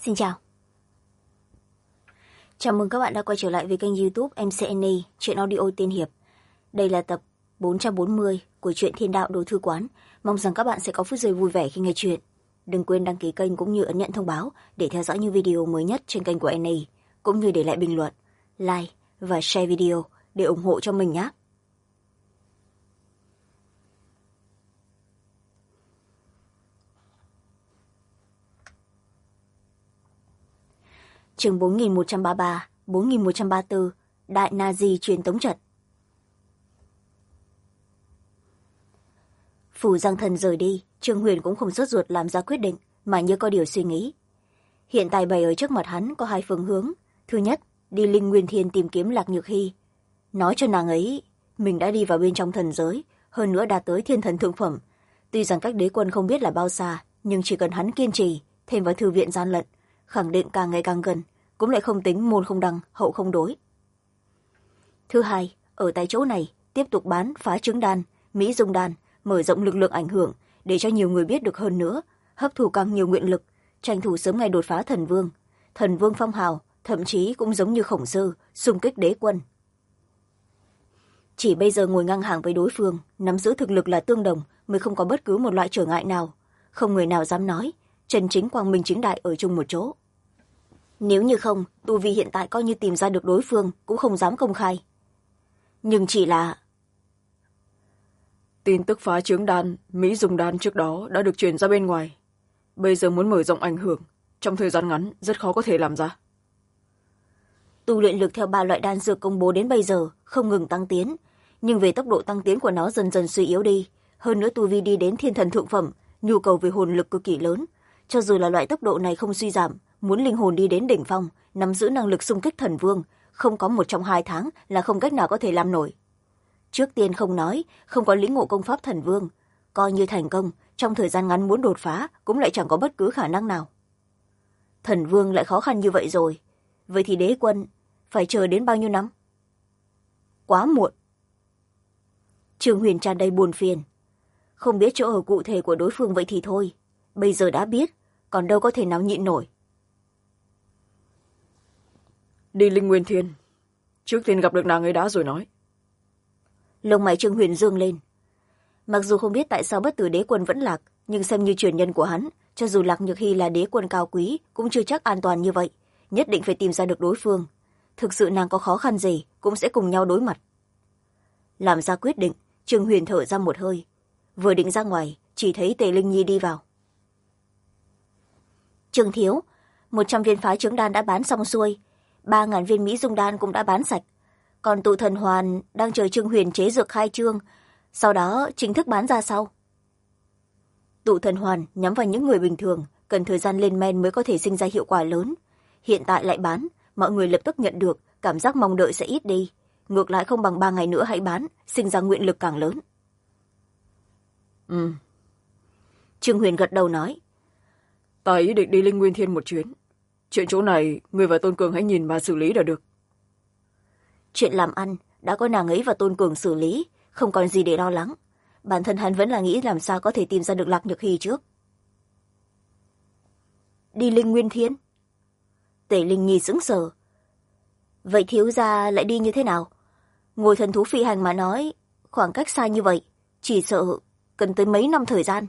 Xin chào. Chào mừng các bạn đã quay trở lại với kênh YouTube MCNA, truyện audio tiên hiệp. Đây là tập 440 của truyện Thiên Đạo Đồ Thư Quán. Mong rằng các bạn sẽ có phút giây vui vẻ khi nghe truyện. Đừng quên đăng ký kênh cũng như ấn nhận thông báo để theo dõi những video mới nhất trên kênh của NA, cũng như để lại bình luận, like và share video để ủng hộ cho mình nhé. Chương 4133, 4134, Đại Nazi truyền tống trận. Phủ Giang Thần rời đi, Trương Huyền cũng không sốt ruột làm ra quyết định, mà như có điều suy nghĩ. Hiện tại bày ở trước mặt hắn có hai phương hướng. Thứ nhất, đi Linh Nguyên Thiên tìm kiếm Lạc Nhược Hy. Nói cho nàng ấy, mình đã đi vào bên trong thần giới, hơn nữa đạt tới thiên thần thượng phẩm. Tuy rằng cách đế quân không biết là bao xa, nhưng chỉ cần hắn kiên trì, thêm vào thư viện gian lận, khẳng định càng ngày càng gần, cũng lại không tính môn không đăng, hậu không đối. Thứ hai, ở tại chỗ này, tiếp tục bán phá trứng đan, mỹ dung đan, mở rộng lực lượng ảnh hưởng, để cho nhiều người biết được hơn nữa, hấp thụ càng nhiều nguyện lực, tranh thủ sớm ngày đột phá thần vương. Thần vương phong hào, thậm chí cũng giống như Khổng Sư, xung kích đế quân. Chỉ bây giờ ngồi ngang hàng với đối phương, nắm giữ thực lực là tương đồng, mới không có bất cứ một loại trở ngại nào. Không người nào dám nói, chân chính quang minh chính đại ở chung một chỗ. Nếu như không, tu vi hiện tại coi như tìm ra được đối phương cũng không dám công khai. Nhưng chỉ là... Tin tức phá trứng đan, mỹ dung đan trước đó đã được truyền ra bên ngoài. Bây giờ muốn mở rộng ảnh hưởng, trong thời gian ngắn rất khó có thể làm ra. Tu luyện lực theo 3 loại đan dược công bố đến bây giờ không ngừng tăng tiến, nhưng về tốc độ tăng tiến của nó dần dần suy yếu đi. Hơn nữa tu vi đi đến thiên thần thượng phẩm, nhu cầu về hồn lực cực kỳ lớn. Cho dù là loại tốc độ này không suy giảm, muốn linh hồn đi đến đỉnh phong, nắm giữ năng lực xung kích thần vương, không có 1 trong 2 tháng là không cách nào có thể làm nổi. Trước tiên không nói, không có lĩnh ngộ công pháp thần vương, coi như thành công, trong thời gian ngắn muốn đột phá cũng lại chẳng có bất cứ khả năng nào. Thần vương lại khó khăn như vậy rồi, vậy thì đế quân phải chờ đến bao nhiêu năm? Quá muộn. Trương Huyền tràn đầy buồn phiền. Không biết chỗ ở cụ thể của đối phương vậy thì thôi, bây giờ đã biết, còn đâu có thể nào nhịn nổi. Đi Linh Nguyên Thiên, trước tiên gặp được nàng ấy đã rồi nói. Lông mày Trương Huyền dương lên. Mặc dù không biết tại sao bất tử đế quân vẫn lạc, nhưng xem như truyền nhân của hắn, cho dù Lạc Nhược Hy là đế quân cao quý cũng chưa chắc an toàn như vậy, nhất định phải tìm ra được đối phương. Thực sự nàng có khó khăn gì cũng sẽ cùng nhau đối mặt. Làm ra quyết định, Trương Huyền thở ra một hơi. Vừa định ra ngoài, chỉ thấy Tề Linh Nhi đi vào. Trương thiếu, 100 viên phá trứng đan đã bán xong xuôi, 3.000 viên mỹ dung đan cũng đã bán sạch. Còn tụ thần hoàn đang chờ Trương Huyền chế dược khai trương, sau đó chính thức bán ra sau. Tụ thần hoàn nhắm vào những người bình thường, cần thời gian lên men mới có thể sinh ra hiệu quả lớn. Hiện tại lại bán, mọi người lập tức nhận được, cảm giác mong đợi sẽ ít đi. Ngược lại không bằng 3 ngày nữa hãy bán, sinh ra nguyện lực càng lớn. Trương Huyền gật đầu nói. Ta ý định đi Linh Nguyên Thiên một chuyến. Chuyện chỗ này, người và Tôn Cường hãy nhìn mà xử lý là được. Chuyện làm ăn, đã có nàng ấy và Tôn Cường xử lý, không còn gì để lo lắng. Bản thân hắn vẫn là nghĩ làm sao có thể tìm ra được Lạc Nhược Hy trước. Đi Linh Nguyên Thiên? Tề Linh Nhi sững sờ. Vậy thiếu gia lại đi như thế nào? Ngồi thần thú phi hành mà nói, khoảng cách xa như vậy, chỉ sợ cần tới mấy năm thời gian.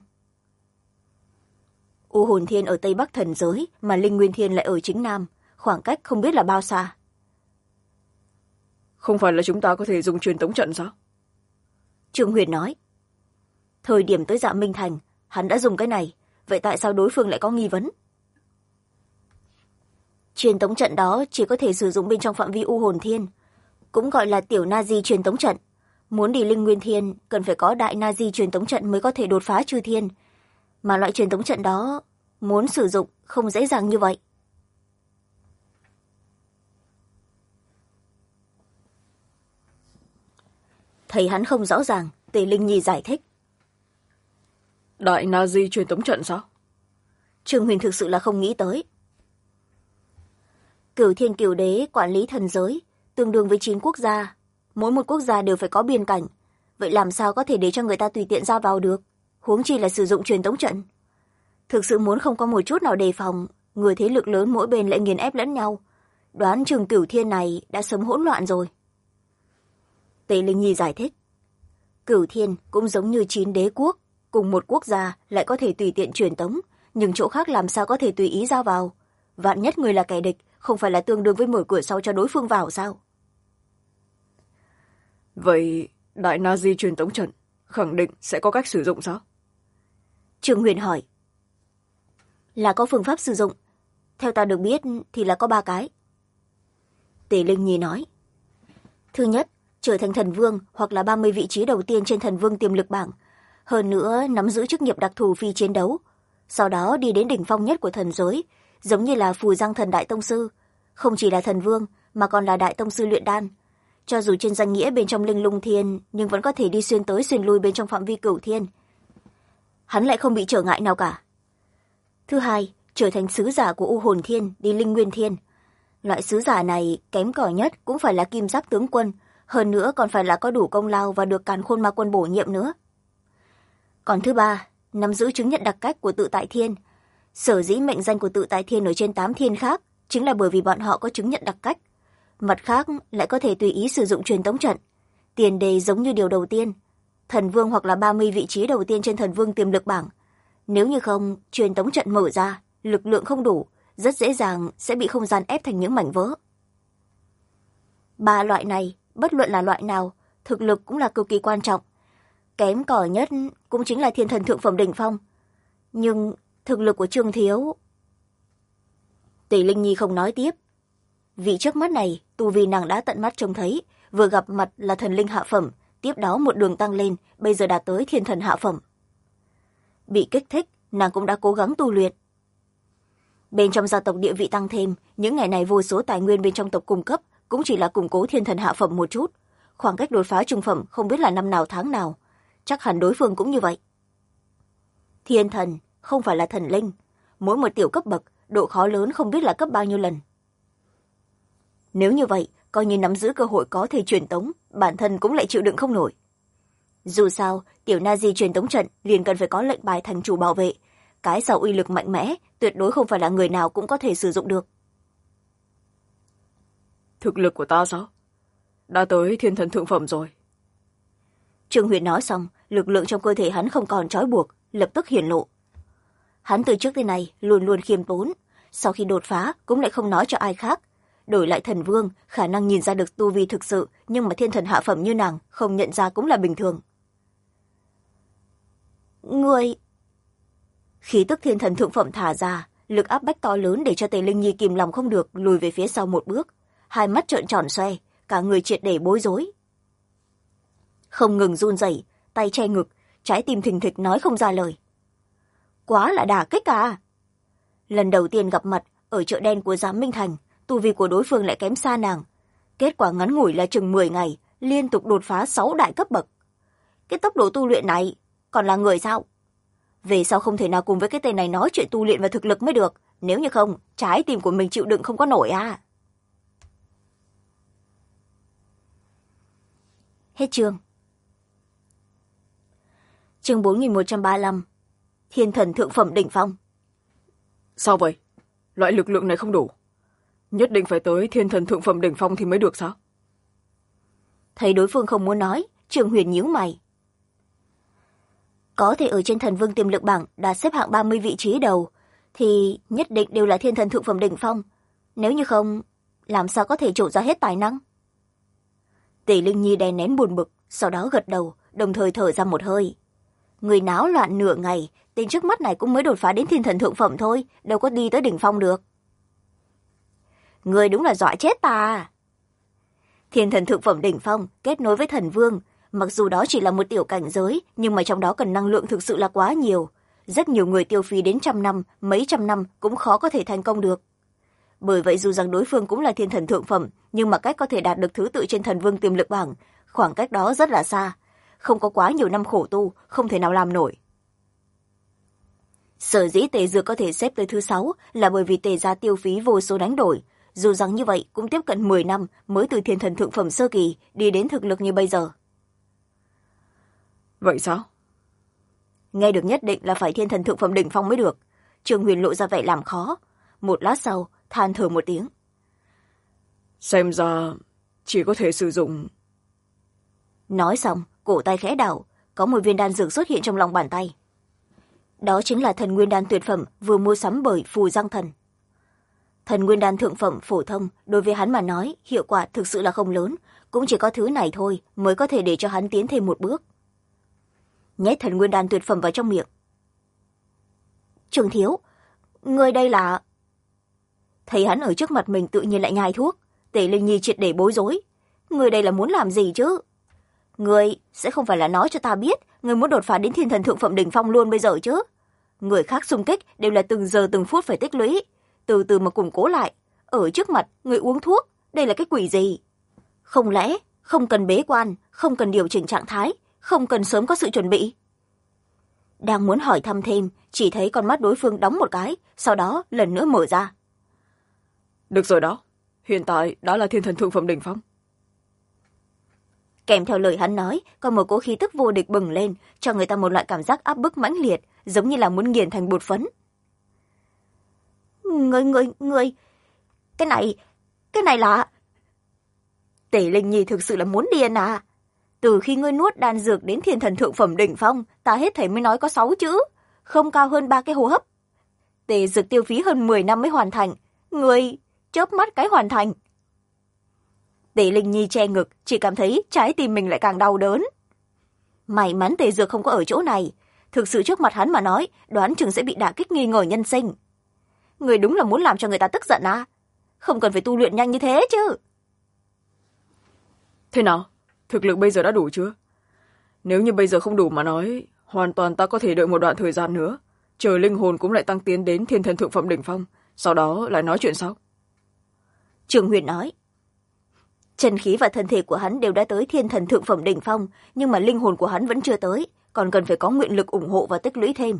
U Hồn Thiên ở Tây Bắc thần giới, mà Linh Nguyên Thiên lại ở chính Nam, khoảng cách không biết là bao xa. Không phải là chúng ta có thể dùng truyền tống trận sao? Trương Huyền nói. Thời điểm tới Dạ Minh Thành, hắn đã dùng cái này, vậy tại sao đối phương lại có nghi vấn? Truyền tống trận đó chỉ có thể sử dụng bên trong phạm vi U Hồn Thiên, cũng gọi là tiểu Nazi truyền tống trận. Muốn đi Linh Nguyên Thiên, cần phải có đại Nazi truyền tống trận mới có thể đột phá chư thiên. Mà loại truyền tống trận đó, muốn sử dụng không dễ dàng như vậy. Thấy hắn không rõ ràng, Tề Linh Nhi giải thích. Đại Nazi truyền tống trận sao? Trương Huyền thực sự là không nghĩ tới. Cửu Thiên Cửu Đế quản lý thần giới, tương đương với 9 quốc gia. Mỗi một quốc gia đều phải có biên cảnh. Vậy làm sao có thể để cho người ta tùy tiện ra vào được? Huống chi là sử dụng truyền tống trận. Thực sự muốn không có một chút nào đề phòng, người thế lực lớn mỗi bên lại nghiền ép lẫn nhau, đoán chừng Cửu Thiên này đã sớm hỗn loạn rồi. Tề Linh Nhi giải thích. Cửu Thiên cũng giống như 9 đế quốc, cùng một quốc gia lại có thể tùy tiện truyền tống, nhưng chỗ khác làm sao có thể tùy ý ra vào. Vạn nhất người là kẻ địch, không phải là tương đương với mở cửa sau cho đối phương vào sao? Vậy Đại Nazi truyền tống trận khẳng định sẽ có cách sử dụng sao? Trương Huyền hỏi. Là có phương pháp sử dụng. Theo ta được biết thì là có 3 cái. Tề Linh Nhi nói. Thứ nhất, trở thành thần vương hoặc là 30 vị trí đầu tiên trên thần vương tiềm lực bảng. Hơn nữa, nắm giữ chức nghiệp đặc thù phi chiến đấu. Sau đó đi đến đỉnh phong nhất của thần giới, giống như là Phù Giang Thần Đại Tông Sư. Không chỉ là thần vương, mà còn là Đại Tông Sư luyện đan. Cho dù trên danh nghĩa bên trong Linh Lung Thiên, nhưng vẫn có thể đi xuyên tới xuyên lui bên trong phạm vi Cửu Thiên. Hắn lại không bị trở ngại nào cả. Thứ hai, trở thành sứ giả của U Hồn Thiên đi Linh Nguyên Thiên. Loại sứ giả này kém cỏi nhất cũng phải là kim giáp tướng quân, hơn nữa còn phải là có đủ công lao và được Càn Khôn Ma Quân bổ nhiệm nữa. Còn thứ ba, nắm giữ chứng nhận đặc cách của Tự Tại Thiên. Sở dĩ mệnh danh của Tự Tại Thiên ở trên 8 thiên khác chính là bởi vì bọn họ có chứng nhận đặc cách. Mặt khác lại có thể tùy ý sử dụng truyền tống trận. Tiền đề giống như điều đầu tiên, thần vương hoặc là 30 vị trí đầu tiên trên thần vương tiềm lực bảng. Nếu như không, truyền tống trận mở ra, lực lượng không đủ, rất dễ dàng sẽ bị không gian ép thành những mảnh vỡ. 3 loại này, bất luận là loại nào, thực lực cũng là cực kỳ quan trọng. Kém cỏi nhất cũng chính là thiên thần thượng phẩm đỉnh phong. Nhưng thực lực của Trương Thiếu... Tề Linh Nhi không nói tiếp. Vì trước mắt này, tu vi nàng đã tận mắt trông thấy, vừa gặp mặt là thần linh hạ phẩm, tiếp đó một đường tăng lên, bây giờ đạt tới thiên thần hạ phẩm. Bị kích thích, nàng cũng đã cố gắng tu luyện. Bên trong gia tộc địa vị tăng thêm, những ngày này vô số tài nguyên bên trong tộc cung cấp cũng chỉ là củng cố thiên thần hạ phẩm một chút. Khoảng cách đột phá trung phẩm không biết là năm nào tháng nào. Chắc hẳn đối phương cũng như vậy. Thiên thần không phải là thần linh. Mỗi một tiểu cấp bậc, độ khó lớn không biết là cấp bao nhiêu lần. Nếu như vậy, coi như nắm giữ cơ hội có thể truyền tống, bản thân cũng lại chịu đựng không nổi. Dù sao, tiểu Nazi truyền tống trận liền cần phải có lệnh bài thành chủ bảo vệ. Cái sau uy lực mạnh mẽ, tuyệt đối không phải là người nào cũng có thể sử dụng được. Thực lực của ta sao? Đã tới thiên thần thượng phẩm rồi. Trương Huyền nói xong, lực lượng trong cơ thể hắn không còn trói buộc, lập tức hiển lộ. Hắn từ trước tới nay luôn luôn khiêm tốn, sau khi đột phá cũng lại không nói cho ai khác. Đổi lại thần vương, khả năng nhìn ra được tu vi thực sự, nhưng mà thiên thần hạ phẩm như nàng không nhận ra cũng là bình thường. Người... Khí tức thiên thần thượng phẩm thả ra, lực áp bách to lớn để cho Tề Linh Nhi kìm lòng không được lùi về phía sau một bước, hai mắt trợn tròn xoe, cả người triệt để bối rối. Không ngừng run rẩy, tay che ngực, trái tim thình thịch nói không ra lời. Quá là đả kích à! Lần đầu tiên gặp mặt ở chợ đen của Giám Minh Thành, tu vi của đối phương lại kém xa nàng. Kết quả ngắn ngủi là chừng 10 ngày, liên tục đột phá 6 đại cấp bậc. Cái tốc độ tu luyện này còn là người sao? Về sau không thể nào cùng với cái tên này nói chuyện tu luyện và thực lực mới được. Nếu như không, trái tim của mình chịu đựng không có nổi à. Hết chương. Chương 4135. Thiên thần thượng phẩm đỉnh phong. Sao vậy? Loại lực lượng này không đủ. Nhất định phải tới thiên thần thượng phẩm đỉnh phong thì mới được sao? Thấy đối phương không muốn nói, Trương Huyền nhíu mày. Có thể ở trên thần vương tiềm lực bảng đạt xếp hạng 30 vị trí đầu, thì nhất định đều là thiên thần thượng phẩm đỉnh phong. Nếu như không, làm sao có thể trổ ra hết tài năng? Tề Linh Nhi đè nén buồn bực, sau đó gật đầu, đồng thời thở ra một hơi. Người náo loạn nửa ngày, tên trước mắt này cũng mới đột phá đến thiên thần thượng phẩm thôi, đâu có đi tới đỉnh phong được. Người đúng là dọa chết ta. Thiên thần thượng phẩm đỉnh phong kết nối với thần vương, mặc dù đó chỉ là một tiểu cảnh giới, nhưng mà trong đó cần năng lượng thực sự là quá nhiều. Rất nhiều người tiêu phí đến trăm năm, mấy trăm năm cũng khó có thể thành công được. Bởi vậy dù rằng đối phương cũng là thiên thần thượng phẩm, nhưng mà cách có thể đạt được thứ tự trên thần vương tiềm lực bảng, khoảng cách đó rất là xa. Không có quá nhiều năm khổ tu, không thể nào làm nổi. Sở dĩ Tề Dược có thể xếp tới thứ 6 là bởi vì Tề gia tiêu phí vô số đánh đổi. Dù rằng như vậy cũng tiếp cận 10 năm mới từ thiên thần thượng phẩm sơ kỳ đi đến thực lực như bây giờ. Vậy sao? Nghe được nhất định là phải thiên thần thượng phẩm đỉnh phong mới được. Trương Huyền lộ ra vẻ làm khó. một lát sau than thở một tiếng. Xem ra chỉ có thể sử dụng. Nói xong cổ tay khẽ đảo, có một viên đan dược xuất hiện trong lòng bàn tay. Đó chính là thần nguyên đan tuyệt phẩm vừa mua sắm bởi Phù Giang Thần. Thần nguyên đan thượng phẩm phổ thông đối với hắn mà nói hiệu quả thực sự là không lớn, cũng chỉ có thứ này thôi mới có thể để cho hắn tiến thêm một bước. Nhét thần nguyên đan tuyệt phẩm vào trong miệng. Trường thiếu, người đây là... Thấy hắn ở trước mặt mình tự nhiên lại nhai thuốc, Tề Linh Nhi triệt để bối rối. Người đây là muốn làm gì chứ? Người sẽ không phải là nói cho ta biết người muốn đột phá đến thiên thần thượng phẩm đỉnh phong luôn bây giờ chứ? Người khác xung kích đều là từng giờ từng phút phải tích lũy, từ từ mà củng cố lại. Ở trước mặt người uống thuốc, đây là cái quỷ gì? Không lẽ không cần bế quan, không cần điều chỉnh trạng thái, không cần sớm có sự chuẩn bị? Đang muốn hỏi thăm thêm, chỉ thấy con mắt đối phương đóng một cái, sau đó lần nữa mở ra. Được rồi đó, hiện tại đã là thiên thần thượng phẩm đỉnh phong. Kèm theo lời hắn nói, còn một cỗ khí tức vô địch bừng lên, cho người ta một loại cảm giác áp bức mãnh liệt, giống như là muốn nghiền thành bột phấn. Người, cái này là... Tề Linh Nhi thực sự là muốn điên à? Từ khi ngươi nuốt đan dược đến thiên thần thượng phẩm đỉnh phong, ta hết thảy mới nói có 6 chữ, không cao hơn 3 cái hô hấp. Tề dược tiêu phí hơn 10 năm mới hoàn thành, ngươi chớp mắt cái hoàn thành. Tề Linh Nhi che ngực, chỉ cảm thấy trái tim mình lại càng đau đớn. May mắn Tề dược không có ở chỗ này, thực sự trước mặt hắn mà nói, đoán chừng sẽ bị đả kích nghi ngờ nhân sinh. Người đúng là muốn làm cho người ta tức giận à? Không cần phải tu luyện nhanh như thế chứ. Thế nào? Thực lực bây giờ đã đủ chưa? Nếu như bây giờ không đủ mà nói, hoàn toàn ta có thể đợi một đoạn thời gian nữa, chờ linh hồn cũng lại tăng tiến đến thiên thần thượng phẩm đỉnh phong, sau đó lại nói chuyện sau. Trường Huyền nói. Chân khí và thân thể của hắn đều đã tới thiên thần thượng phẩm đỉnh phong, nhưng mà linh hồn của hắn vẫn chưa tới, còn cần phải có nguyện lực ủng hộ và tích lũy thêm.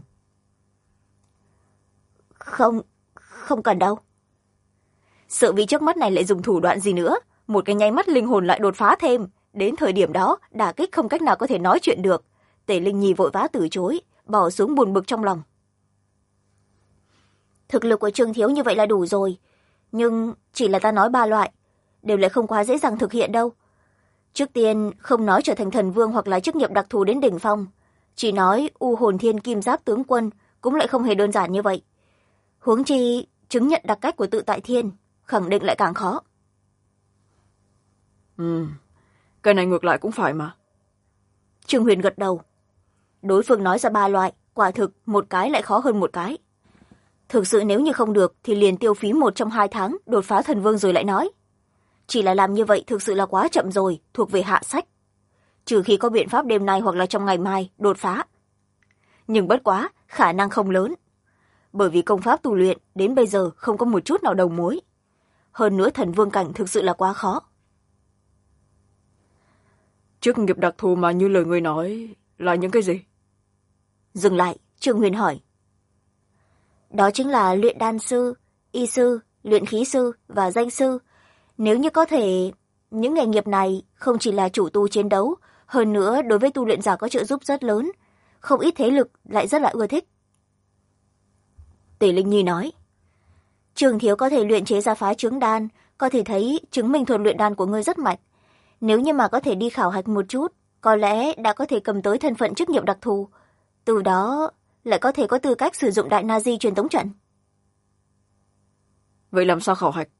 Không cần đâu. Sợ vị trước mắt này lại dùng thủ đoạn gì nữa, một cái nháy mắt linh hồn lại đột phá thêm, đến thời điểm đó đả kích không cách nào có thể nói chuyện được. Tề Linh Nhi vội vã từ chối, bỏ xuống buồn bực trong lòng. Thực lực của Trương thiếu như vậy là đủ rồi, nhưng chỉ là ta nói 3 loại, đều lại không quá dễ dàng thực hiện đâu. Trước tiên không nói trở thành thần vương hoặc là chức nghiệp đặc thù đến đỉnh phong, chỉ nói U Hồn Thiên Kim Giáp tướng quân cũng lại không hề đơn giản như vậy. Huống chi chứng nhận đặc cách của Tự Tại Thiên khẳng định lại càng khó. Cái này ngược lại cũng phải mà. Trương Huyền gật đầu. Đối phương nói ra 3 loại, quả thực một cái lại khó hơn một cái. Thực sự nếu như không được thì liền tiêu phí 1 trong 2 tháng đột phá thần vương rồi lại nói. Chỉ là làm như vậy thực sự là quá chậm rồi, thuộc về hạ sách. Trừ khi có biện pháp đêm nay hoặc là trong ngày mai đột phá. Nhưng bất quá, khả năng không lớn. Bởi vì công pháp tu luyện đến bây giờ không có một chút nào đầu mối. Hơn nữa thần vương cảnh thực sự là quá khó. Chức nghiệp đặc thù mà như lời người nói là những cái gì? Dừng lại, Trương Huyền hỏi. Đó chính là luyện đan sư, y sư, luyện khí sư và danh sư. Nếu như có thể, những nghề nghiệp này không chỉ là chủ tu chiến đấu, hơn nữa đối với tu luyện giả có trợ giúp rất lớn, không ít thế lực lại rất là ưa thích. Tề Linh Nhi nói. Trường thiếu có thể luyện chế ra phá trứng đan, có thể thấy chứng minh thuật luyện đan của ngươi rất mạnh. Nếu như mà có thể đi khảo hạch một chút, có lẽ đã có thể cầm tới thân phận chức nghiệp đặc thù, từ đó lại có thể có tư cách sử dụng đại Nazi truyền tống trận. Vậy làm sao khảo hạch?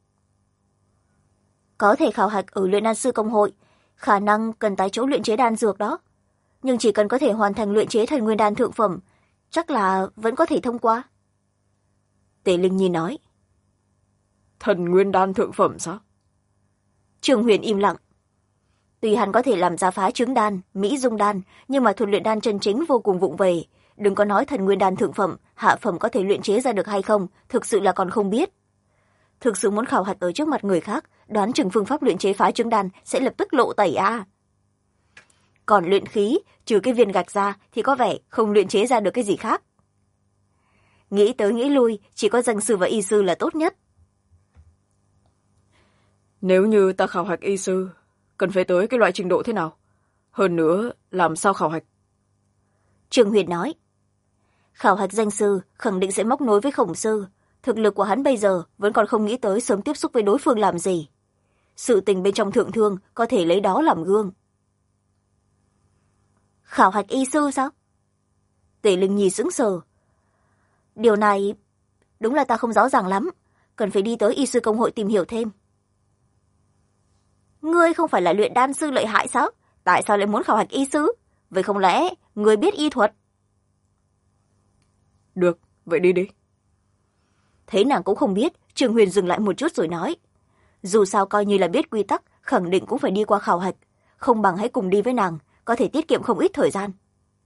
Có thể khảo hạch ở luyện đan sư công hội, khả năng cần tái chỗ luyện chế đan dược đó. Nhưng chỉ cần có thể hoàn thành luyện chế thần nguyên đan thượng phẩm, chắc là vẫn có thể thông qua. Tề Linh Nhi nói. Thần nguyên đan thượng phẩm sao? Trường Huyền im lặng. Tuy hắn có thể làm ra phá trứng đan, mỹ dung đan, nhưng mà thuật luyện đan chân chính vô cùng vụng về. Đừng có nói thần nguyên đan thượng phẩm, hạ phẩm có thể luyện chế ra được hay không, thực sự là còn không biết. Thực sự muốn khảo hạch ở trước mặt người khác, đoán chừng phương pháp luyện chế phá trứng đan sẽ lập tức lộ tẩy a. Còn luyện khí, trừ cái viên gạch ra thì có vẻ không luyện chế ra được cái gì khác. Nghĩ tới nghĩ lui, chỉ có danh sư và y sư là tốt nhất. Nếu như ta khảo hạch y sư, cần phải tới cái loại trình độ thế nào? Hơn nữa, làm sao khảo hạch? Trường Huyền nói. Khảo hạch danh sư khẳng định sẽ móc nối với khổng sư, thực lực của hắn bây giờ vẫn còn không nghĩ tới sớm tiếp xúc với đối phương làm gì. Sự tình bên trong thượng thương có thể lấy đó làm gương. Khảo hạch y sư sao? Tề Linh Nhi sững sờ. Điều này đúng là ta không rõ ràng lắm, cần phải đi tới y sư công hội tìm hiểu thêm. Ngươi không phải là luyện đan sư lợi hại sao? Tại sao lại muốn khảo hạch y sư? Vậy không lẽ ngươi biết y thuật? Được, vậy đi đi. Thấy nàng cũng không biết, Trường Huyền dừng lại một chút rồi nói. Dù sao coi như là biết quy tắc, khẳng định cũng phải đi qua khảo hạch. Không bằng hãy cùng đi với nàng, có thể tiết kiệm không ít thời gian.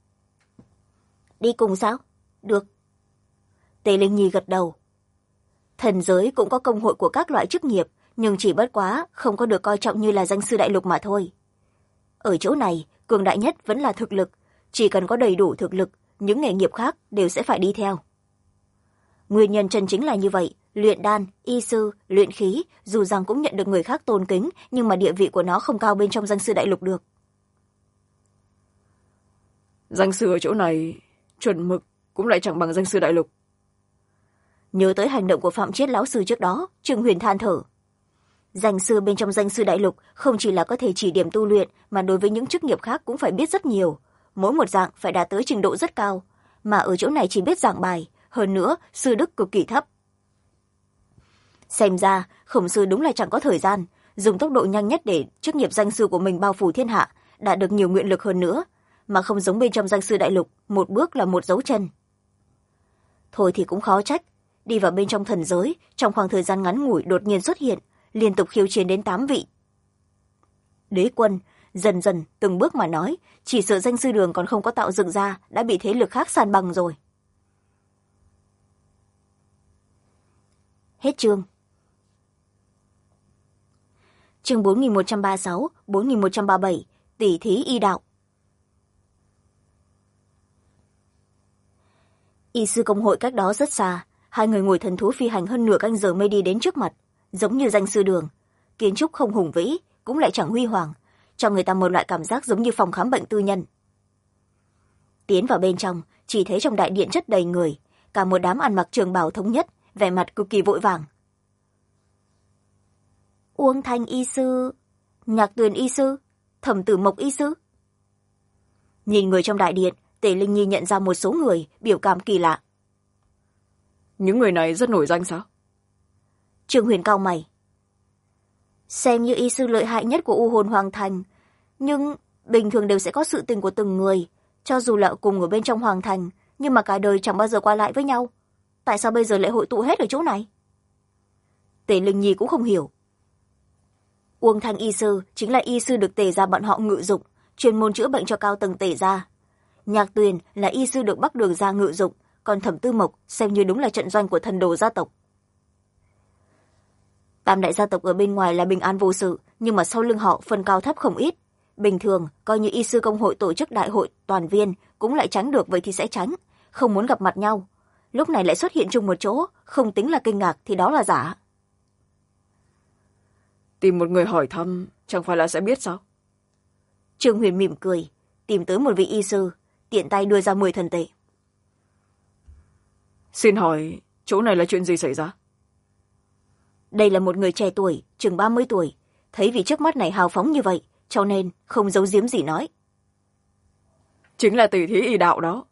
Đi cùng sao? Được. Tề Linh Nhi gật đầu. Thần giới cũng có công hội của các loại chức nghiệp, nhưng chỉ bất quá không có được coi trọng như là danh sư đại lục mà thôi. Ở chỗ này, cường đại nhất vẫn là thực lực. Chỉ cần có đầy đủ thực lực, những nghề nghiệp khác đều sẽ phải đi theo. Nguyên nhân chân chính là như vậy, luyện đan, y sư, luyện khí, dù rằng cũng nhận được người khác tôn kính, nhưng mà địa vị của nó không cao bên trong danh sư đại lục được. Danh sư ở chỗ này, chuẩn mực cũng lại chẳng bằng danh sư đại lục. Nhớ tới hành động của Phạm Chiết lão sư trước đó, Trương Huyền than thở. Danh sư bên trong danh sư đại lục không chỉ là có thể chỉ điểm tu luyện, mà đối với những chức nghiệp khác cũng phải biết rất nhiều. Mỗi một dạng phải đạt tới trình độ rất cao, mà ở chỗ này chỉ biết giảng bài, hơn nữa sư đức cực kỳ thấp. Xem ra Khổng sư đúng là chẳng có thời gian dùng tốc độ nhanh nhất để chức nghiệp danh sư của mình bao phủ thiên hạ, đạt được nhiều nguyện lực hơn nữa, mà không giống bên trong danh sư đại lục, một bước là một dấu chân. Thôi thì cũng khó trách, đi vào bên trong thần giới, trong khoảng thời gian ngắn ngủi đột nhiên xuất hiện, liên tục khiêu chiến đến 8 vị. Đế quân, dần dần, từng bước mà nói, chỉ sợ danh sư đường còn không có tạo dựng ra, đã bị thế lực khác san bằng rồi. Hết chương. Chương 4136, 4137, tỷ thí y đạo. Y sư công hội cách đó rất xa, hai người ngồi thần thú phi hành hơn nửa canh giờ mới đi đến trước mặt, giống như danh sư đường. Kiến trúc không hùng vĩ, cũng lại chẳng huy hoàng, cho người ta một loại cảm giác giống như phòng khám bệnh tư nhân. Tiến vào bên trong, chỉ thấy trong đại điện chất đầy người, cả một đám ăn mặc trường bào thống nhất, vẻ mặt cực kỳ vội vàng. Uông Thanh y sư, Nhạc Tuyền y sư, Thẩm Tử Mộc y sư. Nhìn người trong đại điện, Tề Linh Nhi nhận ra một số người, biểu cảm kỳ lạ. Những người này rất nổi danh sao? Trương Huyền cau mày. Xem như y sư lợi hại nhất của U Hồn Hoàng Thành, nhưng bình thường đều sẽ có sự tình của từng người, cho dù là cùng ở bên trong Hoàng Thành, nhưng mà cả đời chẳng bao giờ qua lại với nhau. Tại sao bây giờ lại hội tụ hết ở chỗ này? Tề Linh Nhi cũng không hiểu. Uông Thanh y sư chính là y sư được Tề gia bọn họ ngự dụng, chuyên môn chữa bệnh cho cao tầng Tề gia. Nhạc Tuyền là y sư được Bắc Đường gia ngự dụng, còn Thẩm Tư Mộc xem như đúng là trận doanh của thần đồ gia tộc. Tam đại gia tộc ở bên ngoài là bình an vô sự, nhưng mà sau lưng họ phần cao thấp không ít. Bình thường, coi như y sư công hội tổ chức đại hội toàn viên cũng lại tránh được, vậy thì sẽ tránh, không muốn gặp mặt nhau. Lúc này lại xuất hiện chung một chỗ, không tính là kinh ngạc thì đó là giả. Tìm một người hỏi thăm, chẳng phải là sẽ biết sao? Trương Huyền mỉm cười, tìm tới một vị y sư, tiện tay đưa ra 10 thần tệ. Xin hỏi, chỗ này là chuyện gì xảy ra? Đây là một người trẻ tuổi, chừng 30 tuổi, thấy vị trước mắt này hào phóng như vậy, cho nên không giấu giếm gì nói. Chính là tỷ thí y đạo đó.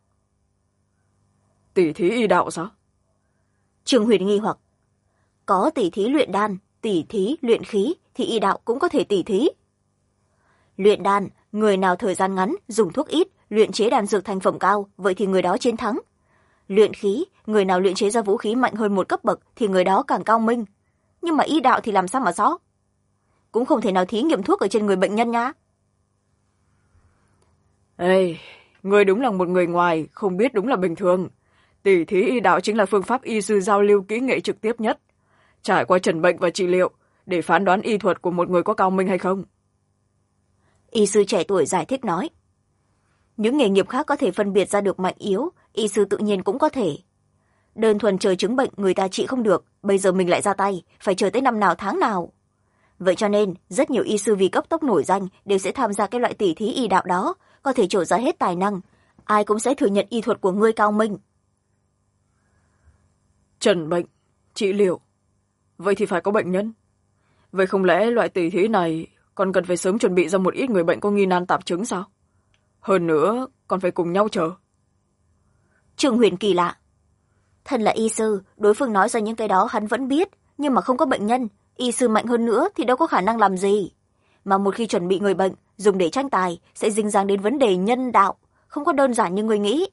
Tỷ thí y đạo sao? Trương Huyền nghi hoặc. Có tỷ thí luyện đan, tỷ thí luyện khí, thì y đạo cũng có thể tỷ thí. Luyện đan, người nào thời gian ngắn, dùng thuốc ít, luyện chế đan dược thành phẩm cao, vậy thì người đó chiến thắng. Luyện khí, người nào luyện chế ra vũ khí mạnh hơn một cấp bậc thì người đó càng cao minh. Nhưng mà y đạo thì làm sao mà rõ? Cũng không thể nào thí nghiệm thuốc ở trên người bệnh nhân nha. Ê, người đúng là một người ngoài, không biết đúng là bình thường. Tỷ thí y đạo chính là phương pháp y sư giao lưu kỹ nghệ trực tiếp nhất, trải qua chẩn bệnh và trị liệu để phán đoán y thuật của một người có cao minh hay không. Y sư trẻ tuổi giải thích nói. Những nghề nghiệp khác có thể phân biệt ra được mạnh yếu, y sư tự nhiên cũng có thể. Đơn thuần chờ chứng bệnh người ta trị không được, bây giờ mình lại ra tay, phải chờ tới năm nào tháng nào. Vậy cho nên, rất nhiều y sư vì cấp tốc nổi danh đều sẽ tham gia cái loại tỷ thí y đạo đó, có thể trổ ra hết tài năng. Ai cũng sẽ thừa nhận y thuật của ngươi cao minh. Trần bệnh, trị liệu. Vậy thì phải có bệnh nhân. Vậy không lẽ loại tỷ thí này còn cần phải sớm chuẩn bị ra một ít người bệnh có nghi nan tạp chứng sao? Hơn nữa, còn phải cùng nhau chờ. Trương Huyền kỳ lạ. Thân là y sư, đối phương nói ra những cái đó hắn vẫn biết, nhưng mà không có bệnh nhân, y sư mạnh hơn nữa thì đâu có khả năng làm gì. Mà một khi chuẩn bị người bệnh, dùng để tranh tài, sẽ dính dáng đến vấn đề nhân đạo, không có đơn giản như người nghĩ.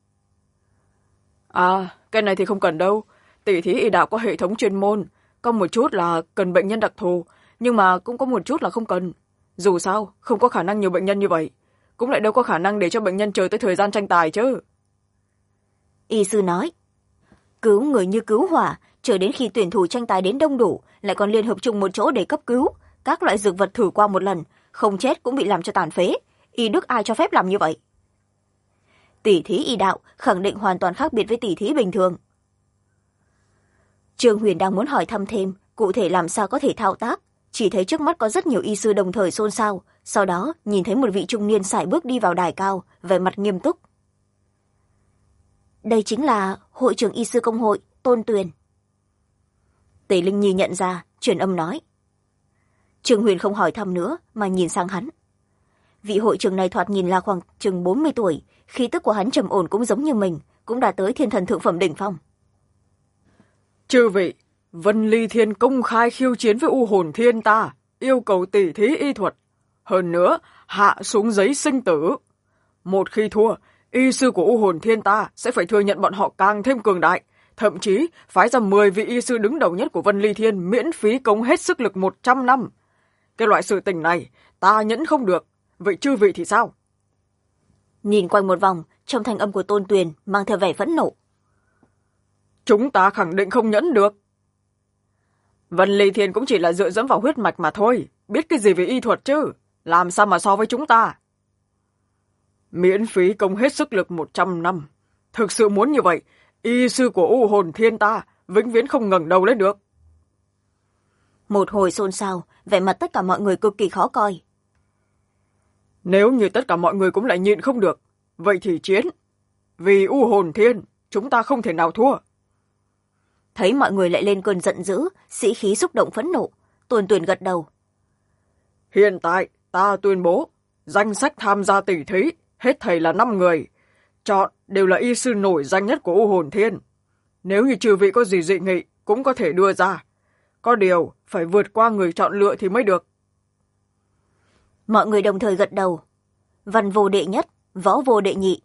À, cái này thì không cần đâu. Tỷ thí y đạo có hệ thống chuyên môn, có một chút là cần bệnh nhân đặc thù, nhưng mà cũng có một chút là không cần. Dù sao, không có khả năng nhiều bệnh nhân như vậy, cũng lại đâu có khả năng để cho bệnh nhân chờ tới thời gian tranh tài chứ. Y sư nói, cứu người như cứu hỏa, chờ đến khi tuyển thủ tranh tài đến đông đủ, lại còn liên hợp chung một chỗ để cấp cứu. Các loại dược vật thử qua một lần, không chết cũng bị làm cho tàn phế. Y đức ai cho phép làm như vậy? Tỷ thí y đạo khẳng định hoàn toàn khác biệt với tỷ thí bình thường. Trương Huyền đang muốn hỏi thăm thêm, cụ thể làm sao có thể thao tác, chỉ thấy trước mắt có rất nhiều y sư đồng thời xôn xao, sau đó nhìn thấy một vị trung niên sải bước đi vào đài cao, vẻ mặt nghiêm túc. Đây chính là hội trưởng y sư công hội, Tôn Tuyền. Tề Linh Nhi nhận ra, truyền âm nói. Trương Huyền không hỏi thăm nữa, mà nhìn sang hắn. Vị hội trưởng này thoạt nhìn là khoảng chừng 40 tuổi, khí tức của hắn trầm ổn cũng giống như mình, cũng đã tới thiên thần thượng phẩm đỉnh phong. Chư vị, Vân Ly Thiên công khai khiêu chiến với U Hồn Thiên ta, yêu cầu tỷ thí y thuật. Hơn nữa, hạ xuống giấy sinh tử. Một khi thua, y sư của U Hồn Thiên ta sẽ phải thừa nhận bọn họ càng thêm cường đại, thậm chí phái ra 10 vị y sư đứng đầu nhất của Vân Ly Thiên miễn phí cống hết sức lực 100 năm. Cái loại sự tình này, ta nhẫn không được. Vậy chư vị thì sao? Nhìn quanh một vòng, trong thanh âm của Tôn Tuyền mang theo vẻ phẫn nộ. Chúng ta khẳng định không nhẫn được. Vân Ly Thiên cũng chỉ là dựa dẫm vào huyết mạch mà thôi, biết cái gì về y thuật chứ, làm sao mà so với chúng ta? Miễn phí công hết sức lực 100 năm. Thực sự muốn như vậy, y sư của U Hồn Thiên ta vĩnh viễn không ngẩng đầu lên được. Một hồi xôn xao, vẻ mặt tất cả mọi người cực kỳ khó coi. Nếu như tất cả mọi người cũng lại nhịn không được, vậy thì chiến. Vì U Hồn Thiên, chúng ta không thể nào thua. Thấy mọi người lại lên cơn giận dữ, sĩ khí xúc động phẫn nộ, Tôn Tuyền gật đầu. Hiện tại, ta tuyên bố, danh sách tham gia tỷ thí, hết thảy là 5 người. Chọn đều là y sư nổi danh nhất của U Hồn Thiên. Nếu như trừ vị có gì dị nghị, cũng có thể đưa ra. Có điều, phải vượt qua người chọn lựa thì mới được. Mọi người đồng thời gật đầu. Văn vô đệ nhất, võ vô đệ nhị.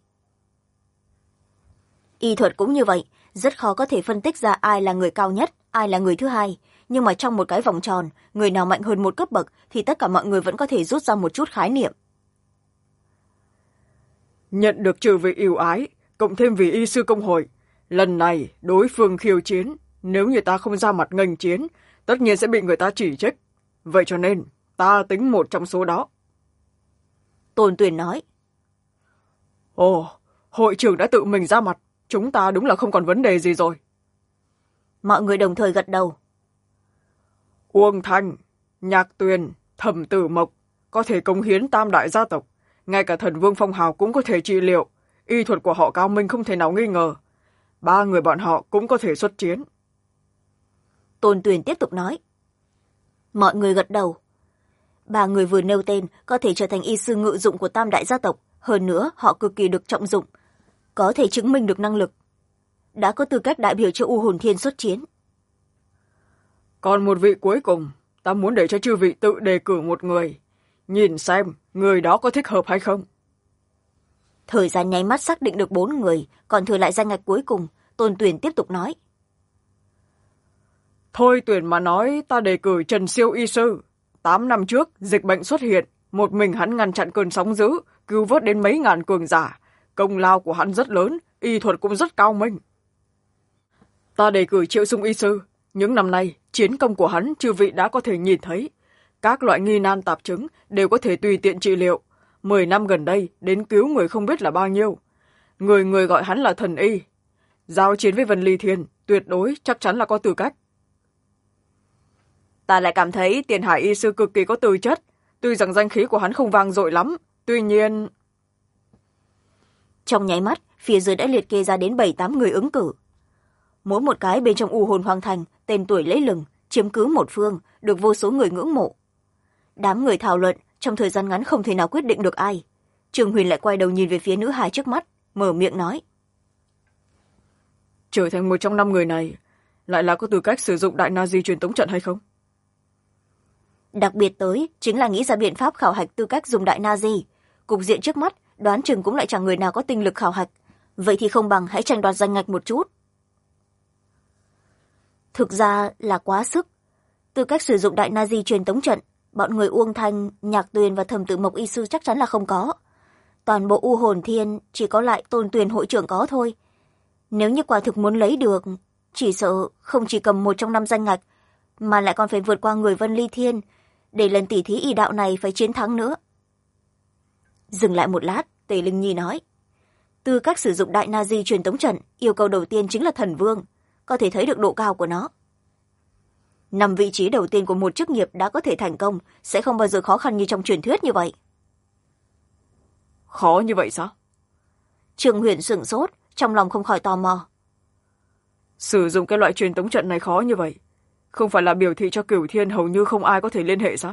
Y thuật cũng như vậy, rất khó có thể phân tích ra ai là người cao nhất, ai là người thứ hai. Nhưng mà trong một cái vòng tròn, người nào mạnh hơn một cấp bậc thì tất cả mọi người vẫn có thể rút ra một chút khái niệm. Nhận được trừ vị ưu ái, cộng thêm vì y sư công hội. Lần này, đối phương khiêu chiến, nếu như ta không ra mặt nghênh chiến, tất nhiên sẽ bị người ta chỉ trích. Vậy cho nên, ta tính một trong số đó. Tôn Tuyền nói. Ồ, hội trưởng đã tự mình ra mặt, chúng ta đúng là không còn vấn đề gì rồi. Mọi người đồng thời gật đầu. Uông Thanh, Nhạc Tuyền, Thẩm Tử Mộc có thể cống hiến tam đại gia tộc, ngay cả Thần Vương Phong Hào cũng có thể trị liệu, y thuật của họ cao minh không thể nào nghi ngờ. 3 người bọn họ cũng có thể xuất chiến. Tôn Tuyền tiếp tục nói. Mọi người gật đầu. 3 người vừa nêu tên có thể trở thành y sư ngự dụng của tam đại gia tộc, hơn nữa họ cực kỳ được trọng dụng, có thể chứng minh được năng lực, đã có tư cách đại biểu cho U Hồn Thiên xuất chiến. Còn một vị cuối cùng, ta muốn để cho chư vị tự đề cử một người, nhìn xem người đó có thích hợp hay không. Thời gian nháy mắt xác định được 4 người, còn thừa lại danh ngạch cuối cùng. Tôn Tuyền tiếp tục nói. Thôi tuyển mà nói, ta đề cử Trần Siêu y sư. 8 năm trước, dịch bệnh xuất hiện, một mình hắn ngăn chặn cơn sóng dữ, cứu vớt đến mấy ngàn cường giả. Công lao của hắn rất lớn, y thuật cũng rất cao minh. Ta đề cử Triệu Sung y sư. Những năm nay, chiến công của hắn chư vị đã có thể nhìn thấy. Các loại nghi nan tạp chứng đều có thể tùy tiện trị liệu. 10 năm gần đây, đến cứu người không biết là bao nhiêu. Người người gọi hắn là thần y. Giao chiến với Vân Ly Thiên, tuyệt đối chắc chắn là có tư cách. Ta lại cảm thấy Tiền Hải y sư cực kỳ có tư chất. Tuy rằng danh khí của hắn không vang dội lắm, tuy nhiên... Trong nháy mắt, phía dưới đã liệt kê ra đến 7-8 người ứng cử. mỗi một cái bên trong u hồn hoàng thành tên tuổi lẫy lừng, chiếm cứ một phương, được vô số người ngưỡng mộ. Đám người thảo luận, trong thời gian ngắn không thể nào quyết định được ai. Trương Huyền lại quay đầu nhìn về phía nữ hài trước mắt, mở miệng nói. Trở thành một trong 5 người này, lại là có tư cách sử dụng đại Nazi truyền tống trận hay không? Đặc biệt tới, chính là nghĩ ra biện pháp khảo hạch tư cách dùng đại Nazi. Cục diện trước mắt, đoán chừng cũng lại chẳng người nào có tinh lực khảo hạch. Vậy thì không bằng hãy tranh đoạt danh ngạch một chút. Thực ra là quá sức. Tư cách sử dụng đại Nazi truyền tống trận, bọn người Uông Thanh, Nhạc Tuyền và Thẩm Tự Mộc y sư chắc chắn là không có. Toàn bộ U Hồn Thiên chỉ có lại Tôn Tuyền hội trưởng có thôi. Nếu như quả thực muốn lấy được, chỉ sợ không chỉ cầm một trong 5 danh ngạch, mà lại còn phải vượt qua người Vân Ly Thiên, để lần tỉ thí y đạo này phải chiến thắng nữa. Dừng lại một lát, Tề Linh Nhi nói. Tư cách sử dụng đại Nazi truyền tống trận, yêu cầu đầu tiên chính là thần vương, có thể thấy được độ cao của nó. 5 vị trí đầu tiên của một chức nghiệp đã có thể thành công, sẽ không bao giờ khó khăn như trong truyền thuyết như vậy. Khó như vậy sao? Trương Huyền sửng sốt, trong lòng không khỏi tò mò. Sử dụng cái loại truyền tống trận này khó như vậy, không phải là biểu thị cho Cửu Thiên hầu như không ai có thể liên hệ sao?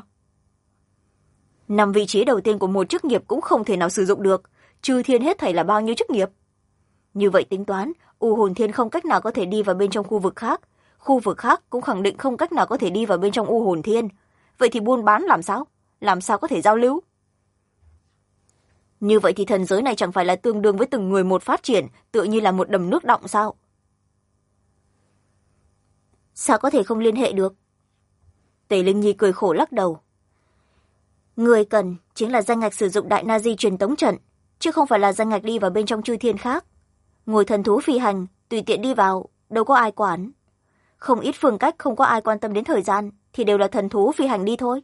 5 vị trí đầu tiên của một chức nghiệp cũng không thể nào sử dụng được, Chư Thiên hết thảy là bao nhiêu chức nghiệp? Như vậy tính toán, U Hồn Thiên không cách nào có thể đi vào bên trong khu vực khác cũng khẳng định không cách nào có thể đi vào bên trong U Hồn Thiên. Vậy thì buôn bán làm sao? Làm sao có thể giao lưu? Như vậy thì thần giới này chẳng phải là tương đương với từng người một phát triển, tựa như là một đầm nước đọng sao? Sao có thể không liên hệ được? Tề Linh Nhi cười khổ lắc đầu. Người cần chính là danh ngạch sử dụng đại Nazi truyền tống trận, chứ không phải là danh ngạch đi vào bên trong Chư Thiên khác. Ngồi thần thú phi hành, tùy tiện đi vào, đâu có ai quản. Không ít phương cách không có ai quan tâm đến thời gian, thì đều là thần thú phi hành đi thôi.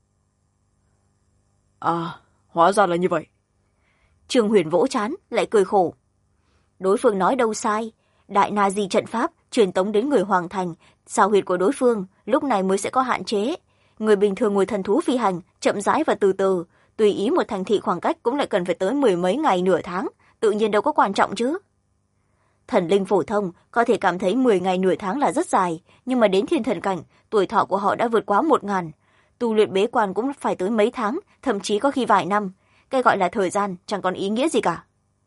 À, hóa ra là như vậy. Trương Huyền vỗ trán, lại cười khổ. Đối phương nói đâu sai, đại Nazi trận pháp truyền tống đến người hoàng thành, sao huyệt của đối phương lúc này mới sẽ có hạn chế. Người bình thường ngồi thần thú phi hành, chậm rãi và từ từ, tùy ý một thành thị khoảng cách cũng lại cần phải tới 10 mấy ngày nửa tháng, tự nhiên đâu có quan trọng chứ. Thần linh phổ thông có thể cảm thấy 10 ngày nửa tháng là rất dài, nhưng mà đến thiên thần cảnh, tuổi thọ của họ đã vượt quá 1000. Tu luyện bế quan cũng phải tới mấy tháng, thậm chí có khi vài năm. Cái gọi là thời gian chẳng còn ý nghĩa gì cả.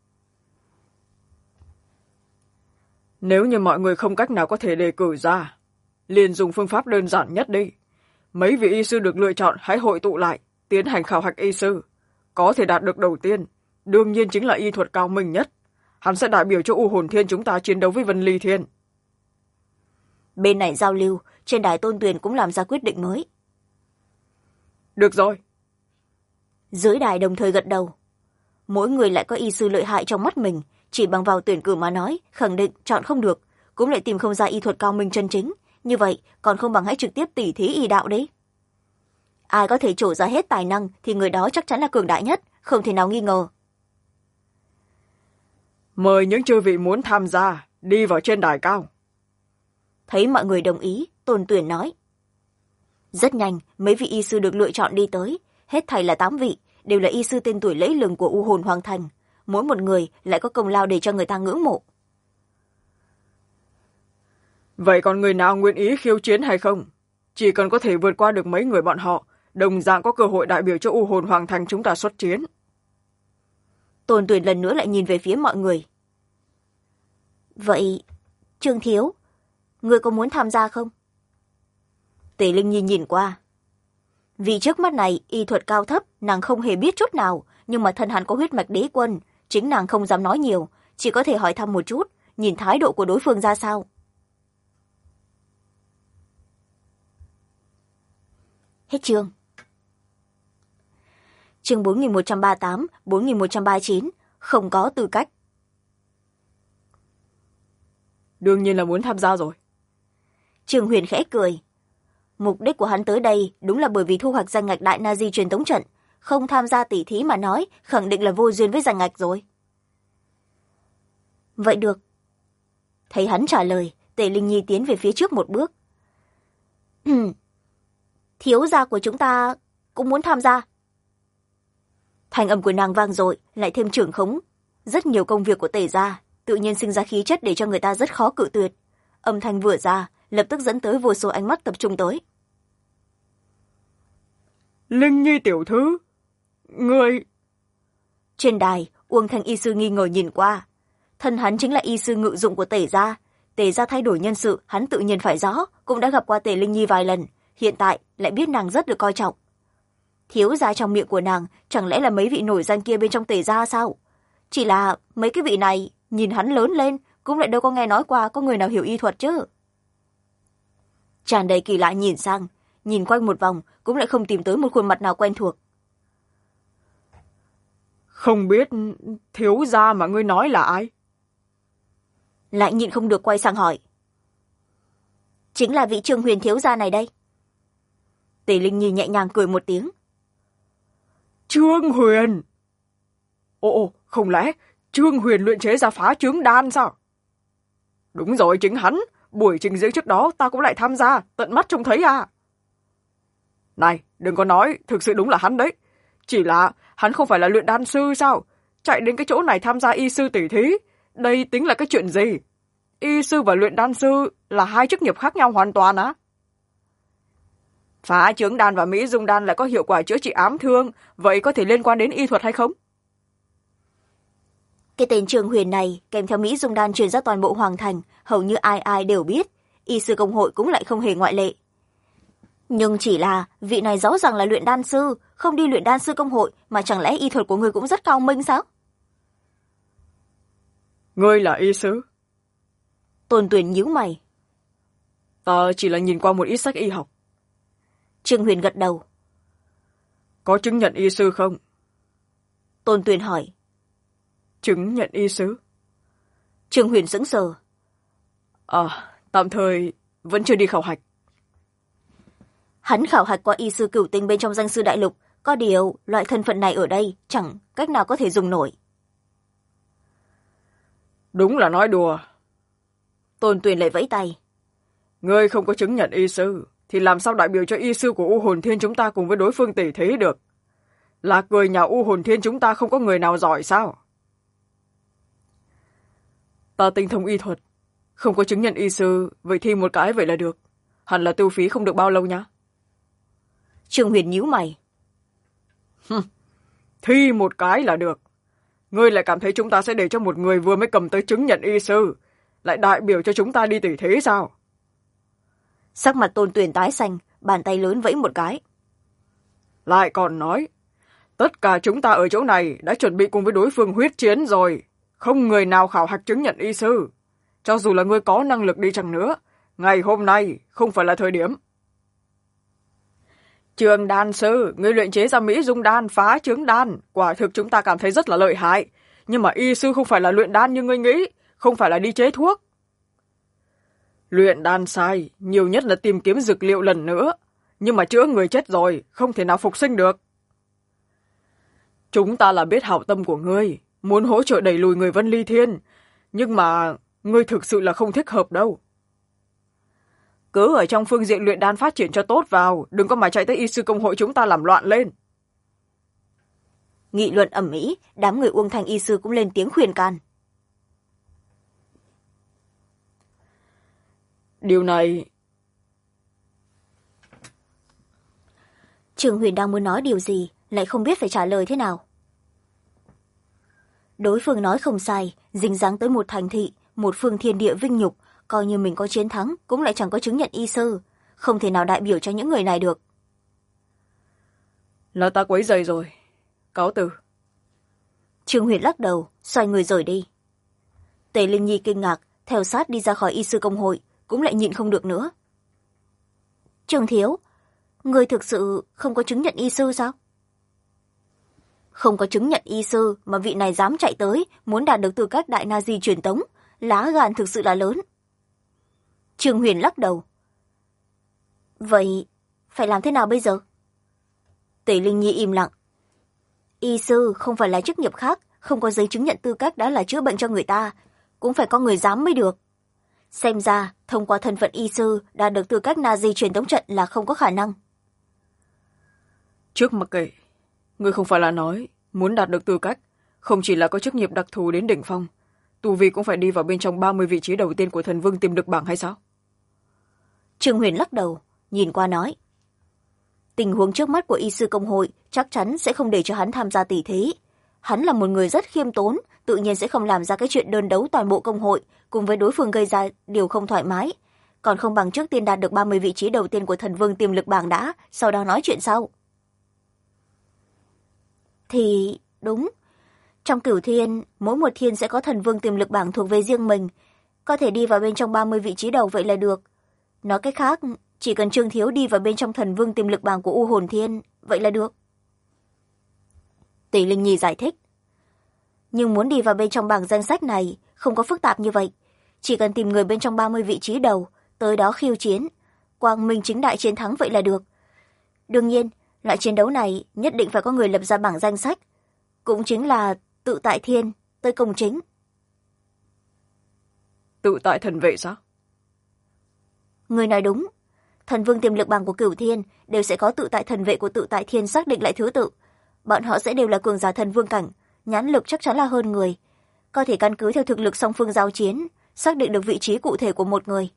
Nếu như mọi người không cách nào có thể đề cử ra, liền dùng phương pháp đơn giản nhất đi. Mấy vị y sư được lựa chọn hãy hội tụ lại, tiến hành khảo hạch y sư. Có thể đạt được đầu tiên, đương nhiên chính là y thuật cao minh nhất. Hắn sẽ đại biểu cho U Hồn Thiên chúng ta chiến đấu với Vân Ly Thiên. Bên này giao lưu, trên đài Tôn Tuyền cũng làm ra quyết định mới. Được rồi. Dưới đài đồng thời gật đầu. Mỗi người lại có y sư lợi hại trong mắt mình, chỉ bằng vào tuyển cử mà nói, khẳng định chọn không được, cũng lại tìm không ra y thuật cao minh chân chính. Như vậy, còn không bằng hãy trực tiếp tỉ thí y đạo đấy. Ai có thể trổ ra hết tài năng thì người đó chắc chắn là cường đại nhất, không thể nào nghi ngờ. Mời những chư vị muốn tham gia, đi vào trên đài cao. Thấy mọi người đồng ý, Tôn Tuyển nói. Rất nhanh, mấy vị y sư được lựa chọn đi tới, hết thảy là 8 vị, đều là y sư tên tuổi lẫy lừng của U Hồn Hoàng Thành. Mỗi một người lại có công lao để cho người ta ngưỡng mộ. Vậy còn người nào nguyện ý khiêu chiến hay không? Chỉ cần có thể vượt qua được mấy người bọn họ, đồng dạng có cơ hội đại biểu cho U Hồn Hoàng Thành chúng ta xuất chiến. Tôn Tuyển lần nữa lại nhìn về phía mọi người. Vậy, Trương Thiếu, người có muốn tham gia không? Tề Linh Nhi nhìn qua. Vì trước mắt này, y thuật cao thấp, nàng không hề biết chút nào, nhưng mà thân hắn có huyết mạch đế quân, chính nàng không dám nói nhiều, chỉ có thể hỏi thăm một chút, nhìn thái độ của đối phương ra sao. Hết chương. Chương 4138, 4139, không có tư cách. Đương nhiên là muốn tham gia rồi. Trương Huyền khẽ cười. Mục đích của hắn tới đây đúng là bởi vì thu hoạch danh ngạch đại Nazi truyền tống trận, không tham gia tỉ thí mà nói, khẳng định là vô duyên với danh ngạch rồi. Vậy được. Thấy hắn trả lời, Tề Linh Nhi tiến về phía trước một bước. Thiếu gia của chúng ta cũng muốn tham gia. Thanh âm của nàng vang dội, lại thêm trưởng khống rất nhiều công việc của Tề gia, tự nhiên sinh ra khí chất để cho người ta rất khó cự tuyệt. âm thanh vừa ra lập tức dẫn tới vô số ánh mắt tập trung tới. Linh Nhi tiểu thư, người... Trên đài, Uông Thanh y sư nghi ngờ nhìn qua. Thân hắn chính là y sư ngự dụng của Tề gia. Tề gia thay đổi nhân sự, hắn tự nhiên phải rõ, cũng đã gặp qua Tề Linh Nhi vài lần, hiện tại lại biết nàng rất được coi trọng. Thiếu gia trong miệng của nàng chẳng lẽ là mấy vị nổi danh kia bên trong Tề gia sao? Chỉ là mấy cái vị này nhìn hắn lớn lên cũng lại đâu có nghe nói qua có người nào hiểu y thuật chứ. Tràn đầy kỳ lạ nhìn sang, nhìn quanh một vòng cũng lại không tìm tới một khuôn mặt nào quen thuộc. Không biết thiếu gia mà ngươi nói là ai? Lại nhịn không được quay sang hỏi. Chính là vị Trương Huyền thiếu gia này đây. Tề Linh Nhi nhẹ nhàng cười một tiếng. Trương Huyền? Ồ, không lẽ Trương Huyền luyện chế ra phá trướng đan sao? Đúng rồi, chính hắn. Buổi trình diễn trước đó ta cũng lại tham gia, tận mắt trông thấy à. Này, đừng có nói, thực sự đúng là hắn đấy. Chỉ là hắn không phải là luyện đan sư sao? Chạy đến cái chỗ này tham gia y sư tỷ thí, đây tính là cái chuyện gì? Y sư và luyện đan sư là hai chức nghiệp khác nhau hoàn toàn á. Phá trướng đan và mỹ dung đan lại có hiệu quả chữa trị ám thương, vậy có thể liên quan đến y thuật hay không? Cái tên Trương Huyền này kèm theo mỹ dung đan truyền ra toàn bộ hoàng thành, hầu như ai ai đều biết, y sư công hội cũng lại không hề ngoại lệ. Nhưng chỉ là vị này rõ ràng là luyện đan sư, không đi luyện đan sư công hội mà chẳng lẽ y thuật của người cũng rất cao minh sao? Ngươi là y sư? Tôn Tuyền nhíu mày. Ta chỉ là nhìn qua một ít sách y học. Trương Huyền gật đầu. Có chứng nhận y sư không? Tôn Tuyền hỏi. Chứng nhận y sư? Trương Huyền sững sờ. Tạm thời vẫn chưa đi khảo hạch. Hắn khảo hạch qua y sư cửu tinh bên trong danh sư đại lục, có điều loại thân phận này ở đây chẳng cách nào có thể dùng nổi. Đúng là nói đùa. Tôn Tuyền lại vẫy tay. Ngươi không có chứng nhận y sư, thì làm sao đại biểu cho y sư của U Hồn Thiên chúng ta cùng với đối phương tỷ thí được? Là cười nhà U Hồn Thiên chúng ta không có người nào giỏi sao? Ta tinh thông y thuật, không có chứng nhận y sư, vậy thi một cái vậy là được. Hẳn là tiêu phí không được bao lâu nhá. Trương Huyền nhíu mày. Thi một cái là được. Ngươi lại cảm thấy chúng ta sẽ để cho một người vừa mới cầm tới chứng nhận y sư lại đại biểu cho chúng ta đi tỷ thí sao? Sắc mặt Tôn Tuyền tái xanh, bàn tay lớn vẫy một cái. Lại còn nói, tất cả chúng ta ở chỗ này đã chuẩn bị cùng với đối phương huyết chiến rồi, không người nào khảo hạch chứng nhận y sư. Cho dù là ngươi có năng lực đi chăng nữa, ngày hôm nay không phải là thời điểm. Trường đan sư, ngươi luyện chế ra mỹ dung đan, phá trướng đan, quả thực chúng ta cảm thấy rất là lợi hại. Nhưng mà y sư không phải là luyện đan như ngươi nghĩ, không phải là đi chế thuốc. Luyện đan sai, nhiều nhất là tìm kiếm dược liệu lần nữa. Nhưng mà chữa người chết rồi, không thể nào phục sinh được. Chúng ta là biết hảo tâm của ngươi, muốn hỗ trợ đẩy lùi người Vân Ly Thiên. Nhưng mà ngươi thực sự là không thích hợp đâu. Cứ ở trong phương diện luyện đan phát triển cho tốt vào, đừng có mà chạy tới y sư công hội chúng ta làm loạn lên. Nghị luận ầm ĩ, đám người Uông Thanh y sư cũng lên tiếng khuyên can. Điều này... Trương Huyền đang muốn nói điều gì, lại không biết phải trả lời thế nào. Đối phương nói không sai, dính dáng tới một thành thị, một phương thiên địa vinh nhục, coi như mình có chiến thắng cũng lại chẳng có chứng nhận y sư, không thể nào đại biểu cho những người này được. Là ta quấy rầy rồi, cáo từ. Trương Huyền lắc đầu, xoay người rời đi. Tề Linh Nhi kinh ngạc, theo sát đi ra khỏi y sư công hội, cũng lại nhịn không được nữa. Trương thiếu, người thực sự không có chứng nhận y sư sao? Không có chứng nhận y sư mà vị này dám chạy tới, muốn đạt được tư cách đại na di truyền tống, lá gan thực sự là lớn. Trương Huyền lắc đầu. Vậy phải làm thế nào bây giờ? Tề Linh Nhi im lặng. Y sư không phải là chức nghiệp khác, không có giấy chứng nhận tư cách đã là chữa bệnh cho người ta, cũng phải có người dám mới được. Xem ra thông qua thân phận y sư đạt được tư cách na di truyền tống trận là không có khả năng. Trước mặc kệ, ngươi không phải là nói muốn đạt được tư cách không chỉ là có chức nghiệp đặc thù đến đỉnh phong, tu vi cũng phải đi vào bên trong 30 vị trí đầu tiên của thần vương tiềm lực bảng hay sao? Trương Huyền lắc đầu, nhìn qua nói. Tình huống trước mắt của y sư công hội chắc chắn sẽ không để cho hắn tham gia tỷ thí. Hắn là một người rất khiêm tốn, tự nhiên sẽ không làm ra cái chuyện đơn đấu toàn bộ công hội, cùng với đối phương gây ra điều không thoải mái. Còn không bằng trước tiên đạt được 30 vị trí đầu tiên của thần vương tiềm lực bảng đã, sau đó nói chuyện sau. Thì đúng, trong Cửu Thiên, mỗi một thiên sẽ có thần vương tiềm lực bảng thuộc về riêng mình. Có thể đi vào bên trong 30 vị trí đầu vậy là được. Nói cách khác, chỉ cần Trương Thiếu đi vào bên trong thần vương tiềm lực bảng của U Hồn Thiên, vậy là được. Tỷ Linh Nhi giải thích. Nhưng muốn đi vào bên trong bảng danh sách này, không có phức tạp như vậy. Chỉ cần tìm người bên trong 30 vị trí đầu, tới đó khiêu chiến, quang minh chính đại chiến thắng vậy là được. Đương nhiên, loại chiến đấu này nhất định phải có người lập ra bảng danh sách. Cũng chính là tự tại thiên, tới công chính. Tự tại thần vệ sao? Người nói đúng. Thần vương tiềm lực bảng của Cửu Thiên đều sẽ có tự tại thần vệ của tự tại thiên xác định lại thứ tự. Bọn họ sẽ đều là cường giả thần vương cảnh, nhãn lực chắc chắn là hơn người. Có thể căn cứ theo thực lực song phương giao chiến, xác định được vị trí cụ thể của một người.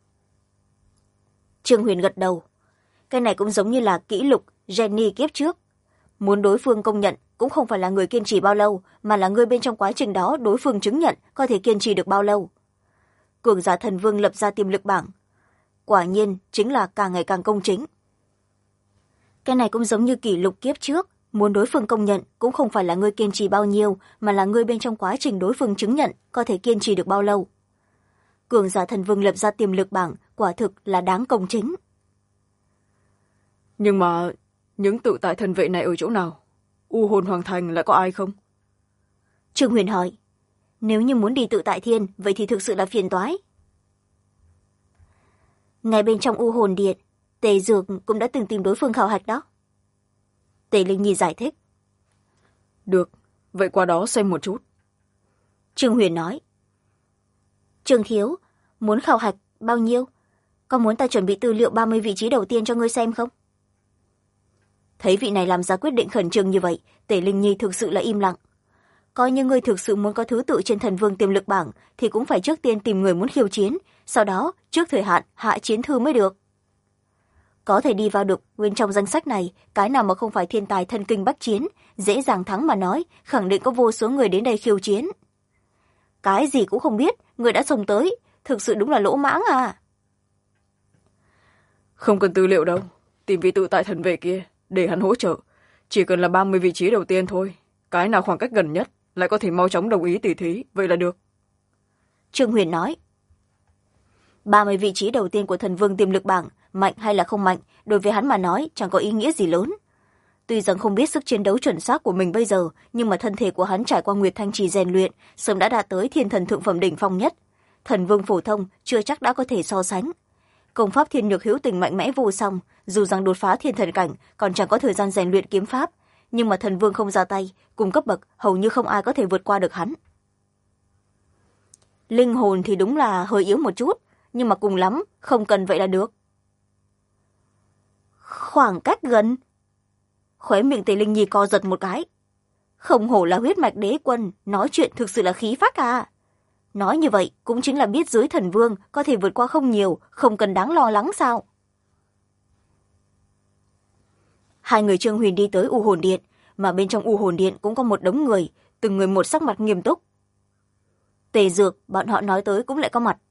Trương Huyền gật đầu. Cái này cũng giống như là kỷ lục Jenny kiếp trước. Muốn đối phương công nhận cũng không phải là người kiên trì bao lâu, mà là người bên trong quá trình đó đối phương chứng nhận có thể kiên trì được bao lâu. Cường giả thần vương lập ra tiềm lực bảng. Quả nhiên chính là càng ngày càng công chính. Cái này cũng giống như kỷ lục kiếp trước. Muốn đối phương công nhận cũng không phải là người kiên trì bao nhiêu, mà là người bên trong quá trình đối phương chứng nhận có thể kiên trì được bao lâu. Cường giả thần vương lập ra tiềm lực bảng quả thực là đáng công chính. Nhưng mà những tự tại thần vệ này ở chỗ nào? U Hồn Hoàng Thành lại có ai không? Trương Huyền hỏi. Nếu như muốn đi tự tại thiên, vậy thì thực sự là phiền toái. Ngay bên trong U Hồn Điện, Tề Dược cũng đã từng tìm đối phương khảo hạch đó. Tề Linh Nhi giải thích. Được, vậy qua đó xem một chút. Trương Huyền nói. Trương Thiếu, muốn khảo hạch bao nhiêu? Có muốn ta chuẩn bị tư liệu 30 vị trí đầu tiên cho ngươi xem không? Thấy vị này làm ra quyết định khẩn trương như vậy, Tề Linh Nhi thực sự là im lặng. Coi như ngươi thực sự muốn có thứ tự trên thần vương tiềm lực bảng, thì cũng phải trước tiên tìm người muốn khiêu chiến, sau đó trước thời hạn hạ chiến thư mới được. Có thể đi vào được bên trong danh sách này, cái nào mà không phải thiên tài thân kinh bách chiến, dễ dàng thắng mà nói, khẳng định có vô số người đến đây khiêu chiến. Cái gì cũng không biết, người đã xông tới, thực sự đúng là lỗ mãng à. Không cần tư liệu đâu, tìm vị tự tại thần vệ kia, để hắn hỗ trợ. Chỉ cần là 30 vị trí đầu tiên thôi, cái nào khoảng cách gần nhất, lại có thể mau chóng đồng ý tỉ thí, vậy là được. Trương Huyền nói. 30 vị trí đầu tiên của thần vương tiềm lực bảng, mạnh hay là không mạnh, đối với hắn mà nói chẳng có ý nghĩa gì lớn. Tuy rằng không biết sức chiến đấu chuẩn xác của mình bây giờ, nhưng mà thân thể của hắn trải qua Nguyệt Thanh Trì rèn luyện, sớm đã đạt tới thiên thần thượng phẩm đỉnh phong nhất. Thần vương phổ thông chưa chắc đã có thể so sánh. Công pháp thiên nhược hữu tình mạnh mẽ vô song, dù rằng đột phá thiên thần cảnh còn chẳng có thời gian rèn luyện kiếm pháp, nhưng mà thần vương không ra tay, cùng cấp bậc hầu như không ai có thể vượt qua được hắn. Linh hồn thì đúng là hơi yếu một chút, nhưng mà cùng lắm không cần vậy là được. Khoảng cách gần. Khóe miệng Tề Linh Nhi co giật một cái. Không hổ là huyết mạch đế quân, nói chuyện thực sự là khí phách à. Nói như vậy cũng chính là biết dưới thần vương có thể vượt qua không nhiều, không cần đáng lo lắng sao. Hai người Trương Huyền đi tới U Hồn Điện, mà bên trong U Hồn Điện cũng có một đống người, từng người một sắc mặt nghiêm túc. Tề Dược, bọn họ nói tới cũng lại có mặt.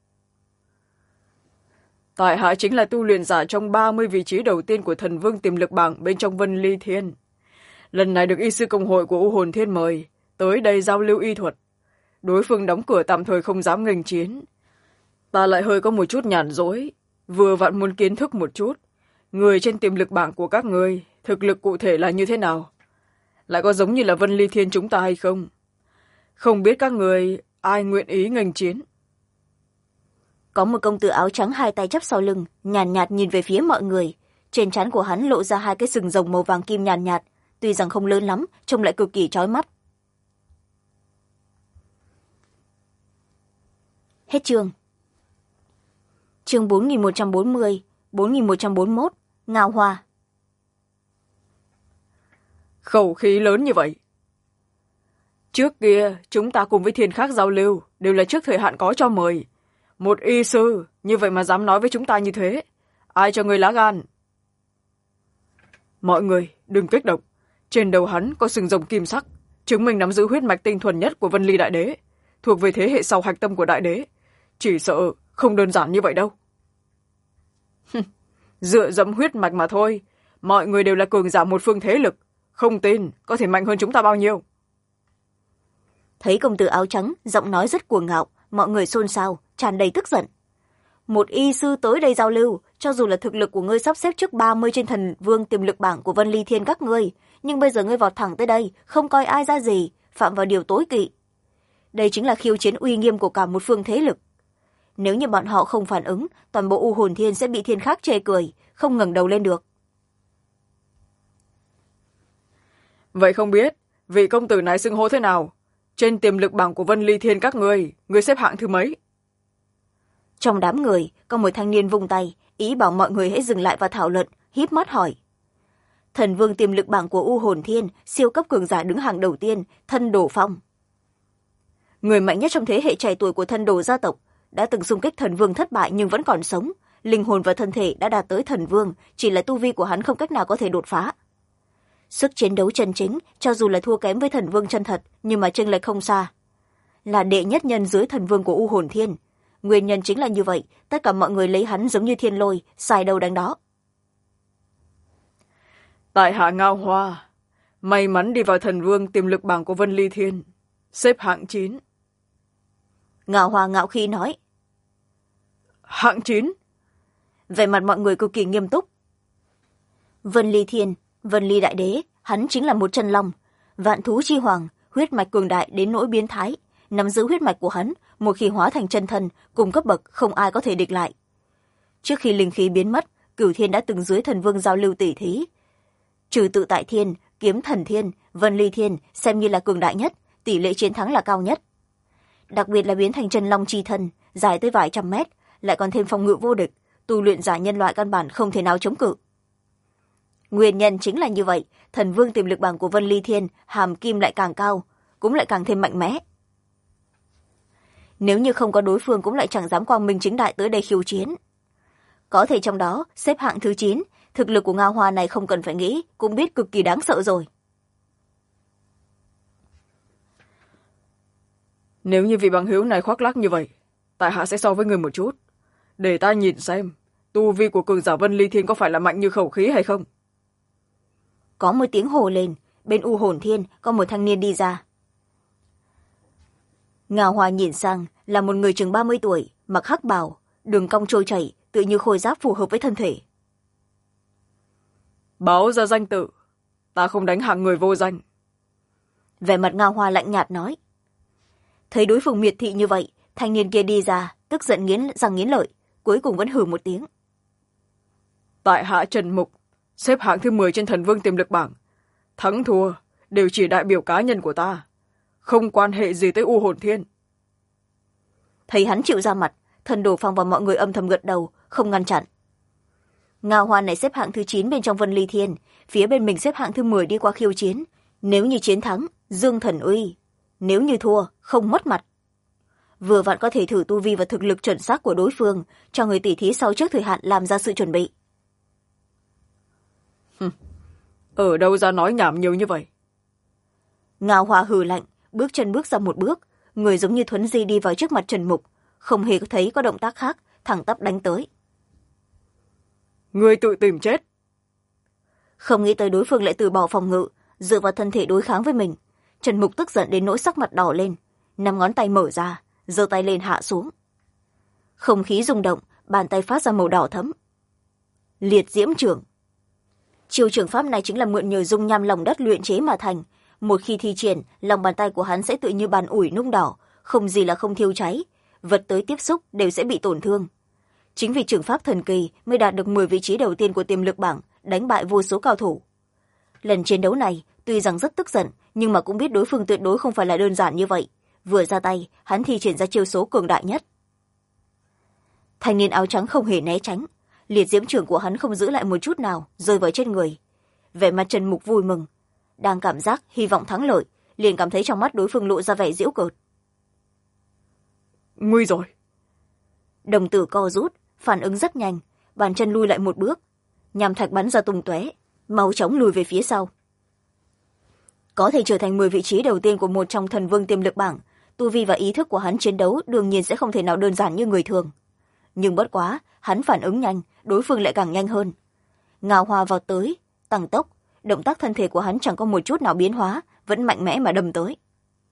Tại hạ chính là tu luyện giả trong 30 vị trí đầu tiên của thần vương tiềm lực bảng bên trong Vân Ly Thiên. Lần này được y sư công hội của U Hồn Thiên mời, tới đây giao lưu y thuật. Đối phương đóng cửa tạm thời không dám nghênh chiến. Ta lại hơi có một chút nhàn rỗi, vừa vặn muốn kiến thức một chút. Người trên tiềm lực bảng của các ngươi, thực lực cụ thể là như thế nào? Lại có giống như là Vân Ly Thiên chúng ta hay không? Không biết các người ai nguyện ý nghênh chiến? Có một công tử áo trắng hai tay chắp sau lưng, nhàn nhạt nhìn về phía mọi người. Trên trán của hắn lộ ra hai cái sừng rồng màu vàng kim nhàn nhạt, tuy rằng không lớn lắm, trông lại cực kỳ chói mắt. Hết chương. Chương 4140, 4141, Ngao Hoa. Khẩu khí lớn như vậy. Trước kia chúng ta cùng với thiên khác giao lưu đều là trước thời hạn có cho mời. Một y sư như vậy mà dám nói với chúng ta như thế, ai cho người lá gan? Mọi người đừng kích động, trên đầu hắn có sừng rồng kim sắc, chứng minh nắm giữ huyết mạch tinh thuần nhất của Vân Ly đại đế, thuộc về thế hệ sau hạch tâm của đại đế, chỉ sợ không đơn giản như vậy đâu. Dựa dẫm huyết mạch mà thôi, mọi người đều là cường giả một phương thế lực, không tin có thể mạnh hơn chúng ta bao nhiêu. Thấy công tử áo trắng giọng nói rất cuồng ngạo, mọi người xôn xao tràn đầy tức giận. Một y sư tới đây giao lưu, cho dù là thực lực của ngươi sắp xếp trước 30 trên thần vương tiềm lực bảng của Vân Ly Thiên các ngươi, nhưng bây giờ ngươi vọt thẳng tới đây, không coi ai ra gì, phạm vào điều tối kỵ. Đây chính là khiêu chiến uy nghiêm của cả một phương thế lực. Nếu như bọn họ không phản ứng, toàn bộ U Hồn Thiên sẽ bị thiên khác chê cười, không ngẩng đầu lên được. Vậy không biết vị công tử này xưng hô thế nào? Trên tiềm lực bảng của Vân Ly Thiên các ngươi xếp hạng thứ mấy? Trong đám người có một thanh niên vung tay, ý bảo mọi người hãy dừng lại và thảo luận, híp mắt hỏi. Thần vương tiềm lực bảng của U Hồn Thiên, siêu cấp cường giả đứng hàng đầu tiên, Thân Đồ Phong. Người mạnh nhất trong thế hệ trẻ tuổi của Thân Đồ gia tộc, đã từng xung kích thần vương thất bại nhưng vẫn còn sống, linh hồn và thân thể đã đạt tới thần vương, chỉ là tu vi của hắn không cách nào có thể đột phá. Sức chiến đấu chân chính, cho dù là thua kém với thần vương chân thật, nhưng mà chênh lệch không xa. Là đệ nhất nhân dưới thần vương của U Hồn Thiên. Nguyên nhân chính là như vậy, tất cả mọi người lấy hắn giống như thiên lôi, xài đầu đánh đó. Tại hạ Ngao Hoa, may mắn đi vào thần vương tiềm lực bảng của Vân Ly Thiên, xếp hạng 9. Ngao Hoa ngạo khí nói. Hạng 9? Vẻ mặt mọi người cực kỳ nghiêm túc. Vân Ly Thiên, Vân Ly đại đế, hắn chính là một chân long, vạn thú chi hoàng, huyết mạch cường đại đến nỗi biến thái. Nắm giữ huyết mạch của hắn, một khi hóa thành chân thân, cùng cấp bậc không ai có thể địch lại. Trước khi linh khí biến mất, Cửu Thiên đã từng dưới thần vương giao lưu tỉ thí. Trừ Tự Tại Thiên, Kiếm Thần Thiên, Vân Ly Thiên xem như là cường đại nhất, tỷ lệ chiến thắng là cao nhất. Đặc biệt là biến thành chân long chi thân, dài tới vài trăm mét, lại còn thêm phòng ngự vô địch, tu luyện giả nhân loại căn bản không thể nào chống cự. Nguyên nhân chính là như vậy, thần vương tiềm lực bảng của Vân Ly Thiên hàm kim lại càng cao, cũng lại càng thêm mạnh mẽ. Nếu như không có đối phương cũng lại chẳng dám quang minh chính đại tới đây khiêu chiến. Có thể trong đó xếp hạng thứ 9, thực lực của Ngao Hoa này không cần phải nghĩ, cũng biết cực kỳ đáng sợ rồi. Nếu như vị bằng hữu này khoác lác như vậy, tại hạ sẽ so với người một chút, để ta nhìn xem tu vi của cường giả Vân Ly Thiên có phải là mạnh như khẩu khí hay không. Có một tiếng hồ lên, bên U Hồn Thiên có một thanh niên đi ra. Ngao Hoa nhìn sang là một người chừng 30 tuổi, mặc hắc bào, đường cong trôi chảy, tự như khôi giáp phù hợp với thân thể. Báo ra danh tự, ta không đánh hạng người vô danh. Vẻ mặt Ngao Hoa lạnh nhạt nói. Thấy đối phương miệt thị như vậy, thanh niên kia đi ra, tức giận nghiến răng nghiến lợi, cuối cùng vẫn hừ một tiếng. Tại hạ Trần Mục, xếp hạng thứ 10 trên thần vương tiềm lực bảng. Thắng thua đều chỉ đại biểu cá nhân của ta, không quan hệ gì tới U Hồn Thiên. Thấy hắn chịu ra mặt, Thần Đồ Phong và mọi người âm thầm gật đầu, không ngăn chặn. Ngao Hoa này xếp hạng thứ 9 bên trong Vân Ly Thiên, phía bên mình xếp hạng thứ 10 đi qua khiêu chiến. Nếu như chiến thắng, dương thần uy. Nếu như thua, không mất mặt. Vừa vặn có thể thử tu vi và thực lực chuẩn xác của đối phương, cho người tỉ thí sau trước thời hạn làm ra sự chuẩn bị. Ở đâu ra nói nhảm nhiều như vậy? Ngao Hoa hừ lạnh, bước chân bước ra một bước, người giống như thuấn di đi vào trước mặt Trần Mục, không hề thấy có động tác khác, thẳng tắp đánh tới. Người tự tìm chết. Không nghĩ tới đối phương lại từ bỏ phòng ngự, dựa vào thân thể đối kháng với mình. Trần Mục tức giận đến nỗi sắc mặt đỏ lên, 5 ngón tay mở ra, giơ tay lên hạ xuống. Không khí rung động, bàn tay phát ra màu đỏ thẫm. Liệt diễm trưởng. Chiêu trường pháp này chính là mượn nhờ dung nham lòng đất luyện chế mà thành. Một khi thi triển, lòng bàn tay của hắn sẽ tự như bàn ủi nung đỏ, không gì là không thiêu cháy, vật tới tiếp xúc đều sẽ bị tổn thương. Chính vì trường pháp thần kỳ mới đạt được 10 vị trí đầu tiên của tiềm lực bảng, đánh bại vô số cao thủ. Lần chiến đấu này, tuy rằng rất tức giận, nhưng mà cũng biết đối phương tuyệt đối không phải là đơn giản như vậy. Vừa ra tay, hắn thi triển ra chiêu số cường đại nhất. Thanh niên áo trắng không hề né tránh, liệt diễm trưởng của hắn không giữ lại một chút nào, rơi vào trên người. Vẻ mặt Trần Mục vui mừng, đang cảm giác hy vọng thắng lợi, liền cảm thấy trong mắt đối phương lộ ra vẻ giễu cợt. Nguy rồi. Đồng tử co rút, phản ứng rất nhanh, bàn chân lui lại một bước, nhằm thạch bắn ra tung tóe, máu chóng lùi về phía sau. Có thể trở thành 10 vị trí đầu tiên của một trong thần vương tiềm lực bảng, tu vi và ý thức của hắn chiến đấu đương nhiên sẽ không thể nào đơn giản như người thường. Nhưng bất quá, hắn phản ứng nhanh, đối phương lại càng nhanh hơn. Ngao Hoa vào tới, tăng tốc, động tác thân thể của hắn chẳng có một chút nào biến hóa, vẫn mạnh mẽ mà đâm tới.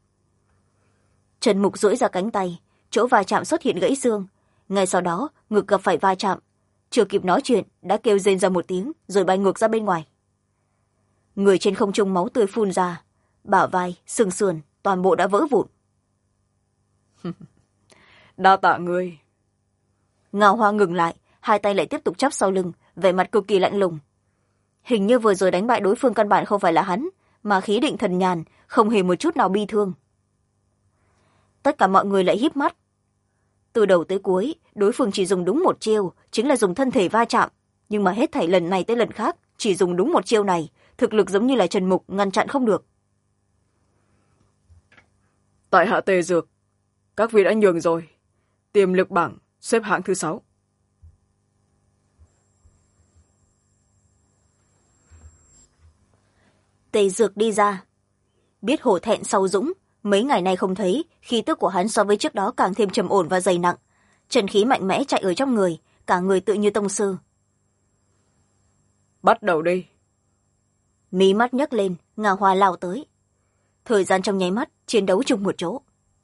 Trần Mục duỗi ra cánh tay, chỗ va chạm xuất hiện gãy xương. Ngay sau đó, ngực gặp phải va chạm. Chưa kịp nói chuyện, đã kêu rên ra một tiếng, rồi bay ngược ra bên ngoài. Người trên không trung máu tươi phun ra, bả vai, xương sườn, toàn bộ đã vỡ vụn. Đa tạ ngươi. Ngao Hoa ngừng lại, hai tay lại tiếp tục chắp sau lưng, vẻ mặt cực kỳ lạnh lùng. Hình như vừa rồi đánh bại đối phương căn bản không phải là hắn, mà khí định thần nhàn, không hề một chút nào bi thương. Tất cả mọi người lại híp mắt. Từ đầu tới cuối, đối phương chỉ dùng đúng một chiêu, chính là dùng thân thể va chạm. Nhưng mà hết thảy lần này tới lần khác, chỉ dùng đúng một chiêu này, thực lực giống như là Trần Mục, ngăn chặn không được. Tại hạ Tề Dược, các vị đã nhường rồi. Tiềm lực bảng, xếp hạng thứ 6. Tề Dược đi ra. Biết hổ thẹn sau dũng, mấy ngày nay không thấy, khí tức của hắn so với trước đó càng thêm trầm ổn và dày nặng. Trần khí mạnh mẽ chạy ở trong người, cả người tự như tông sư. Bắt đầu đi. Mí mắt nhấc lên, Ngao Hoa lao tới. Thời gian trong nháy mắt, chiến đấu chung một chỗ.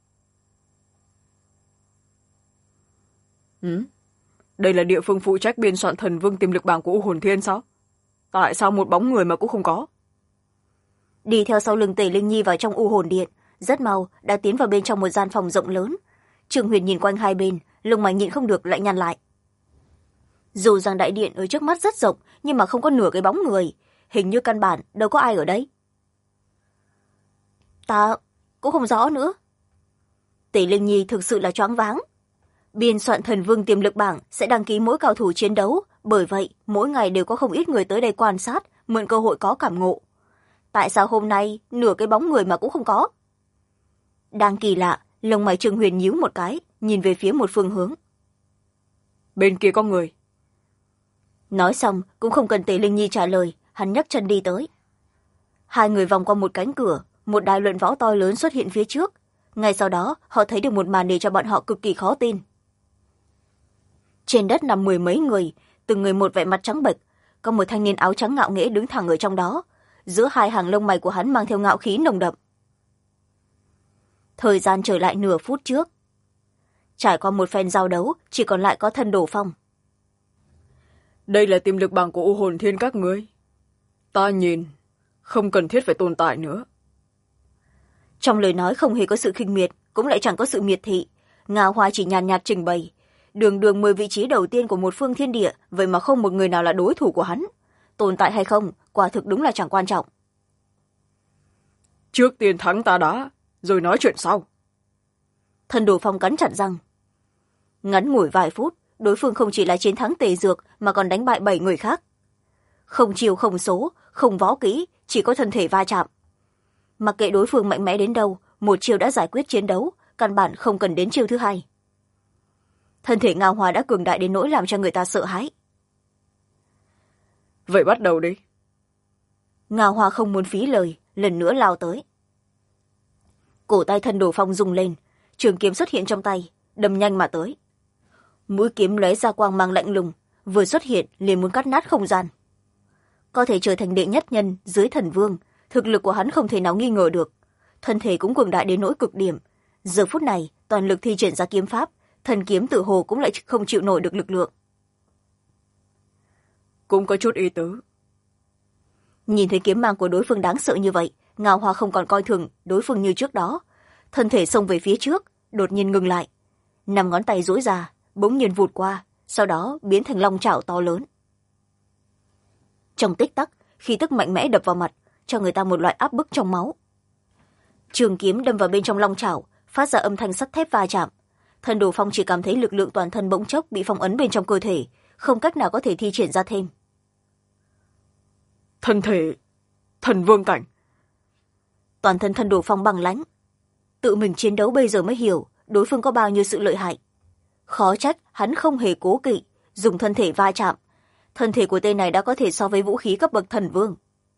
Đây là địa phương phụ trách biên soạn thần vương tiềm lực bảng của U Hồn Thiên sao? Tại sao một bóng người mà cũng không có? Đi theo sau lưng Tề Linh Nhi vào trong U Hồn Điện, rất mau đã tiến vào bên trong một gian phòng rộng lớn. Trường Huyền nhìn quanh hai bên, lông mày nhịn không được lại nhăn lại. Dù rằng đại điện ở trước mắt rất rộng, nhưng mà không có nửa cái bóng người, hình như căn bản đâu có ai ở đấy. Ta cũng không rõ nữa. Tề Linh Nhi thực sự là choáng váng. Biên soạn thần vương tiềm lực bảng sẽ đăng ký mỗi cao thủ chiến đấu, bởi vậy mỗi ngày đều có không ít người tới đây quan sát, mượn cơ hội có cảm ngộ. Tại sao hôm nay nửa cái bóng người mà cũng không có? Đang kỳ lạ, lông mày Trương Huyền nhíu một cái, nhìn về phía một phương hướng. Bên kia có người. Nói xong, cũng không cần Tề Linh Nhi trả lời, hắn nhấc chân đi tới. Hai người vòng qua một cánh cửa, một đài luyện võ to lớn xuất hiện phía trước. Ngay sau đó, họ thấy được một màn để cho bọn họ cực kỳ khó tin. Trên đất nằm 10 mấy người, từng người một vẻ mặt trắng bệch, có một thanh niên áo trắng ngạo nghễ đứng thẳng ở trong đó. Giữa hai hàng lông mày của hắn mang theo ngạo khí nồng đậm. Thời gian trở lại nửa phút trước. Trải qua một phen giao đấu, chỉ còn lại có Thân Đồ Phong. Đây là tiềm lực bảng của U Hồn Thiên các ngươi. Ta nhìn, không cần thiết phải tồn tại nữa. Trong lời nói không hề có sự khinh miệt, cũng lại chẳng có sự miệt thị. Ngao Hoa chỉ nhàn nhạt trình bày. Đường đường 10 vị trí đầu tiên của một phương thiên địa, vậy mà không một người nào là đối thủ của hắn. Tồn tại hay không, quả thực đúng là chẳng quan trọng. Trước tiên thắng ta đã, rồi nói chuyện sau. Thân Đồ Phong cắn chặt răng. Ngắn ngủi vài phút, đối phương không chỉ là chiến thắng Tề Dược mà còn đánh bại 7 người khác. Không chiêu không số, không võ kỹ, chỉ có thân thể va chạm. Mặc kệ đối phương mạnh mẽ đến đâu, một chiêu đã giải quyết chiến đấu, căn bản không cần đến chiêu thứ hai. Thân thể Ngao Hoa đã cường đại đến nỗi làm cho người ta sợ hãi. Vậy bắt đầu đi. Ngao Hoa không muốn phí lời, lần nữa lao tới. Cổ tay Thân Đồ Phong rung lên, trường kiếm xuất hiện trong tay, đâm nhanh mà tới. Mũi kiếm lóe ra quang mang lạnh lùng, vừa xuất hiện liền muốn cắt nát không gian. Có thể trở thành đệ nhất nhân dưới thần vương, thực lực của hắn không thể nào nghi ngờ được. Thân thể cũng cường đại đến nỗi cực điểm. Giờ phút này, toàn lực thi triển ra kiếm pháp, thần kiếm tự hồ cũng lại không chịu nổi được lực lượng. Cũng có chút ý tứ. Nhìn thấy kiếm mang của đối phương đáng sợ như vậy, Ngao Hoa không còn coi thường đối phương như trước đó. Thân thể xông về phía trước, đột nhiên ngừng lại. 5 ngón tay duỗi ra, bỗng nhiên vụt qua, sau đó biến thành long chảo to lớn. Trong tích tắc, khí tức mạnh mẽ đập vào mặt, cho người ta một loại áp bức trong máu. Trường kiếm đâm vào bên trong long chảo, phát ra âm thanh sắt thép va chạm. Thân Đồ Phong chỉ cảm thấy lực lượng toàn thân bỗng chốc bị phong ấn bên trong cơ thể, không cách nào có thể thi triển ra thêm. Thân thể thần vương cảnh. toàn thân Thần Đồ Phong bằng lãnh. Tự mình chiến đấu bây giờ mới hiểu đối phương có bao nhiêu sự lợi hại. Khó trách hắn không hề cố kỵ dùng thân thể va chạm. Thân thể của tên này đã có thể so với vũ khí cấp bậc thần vương.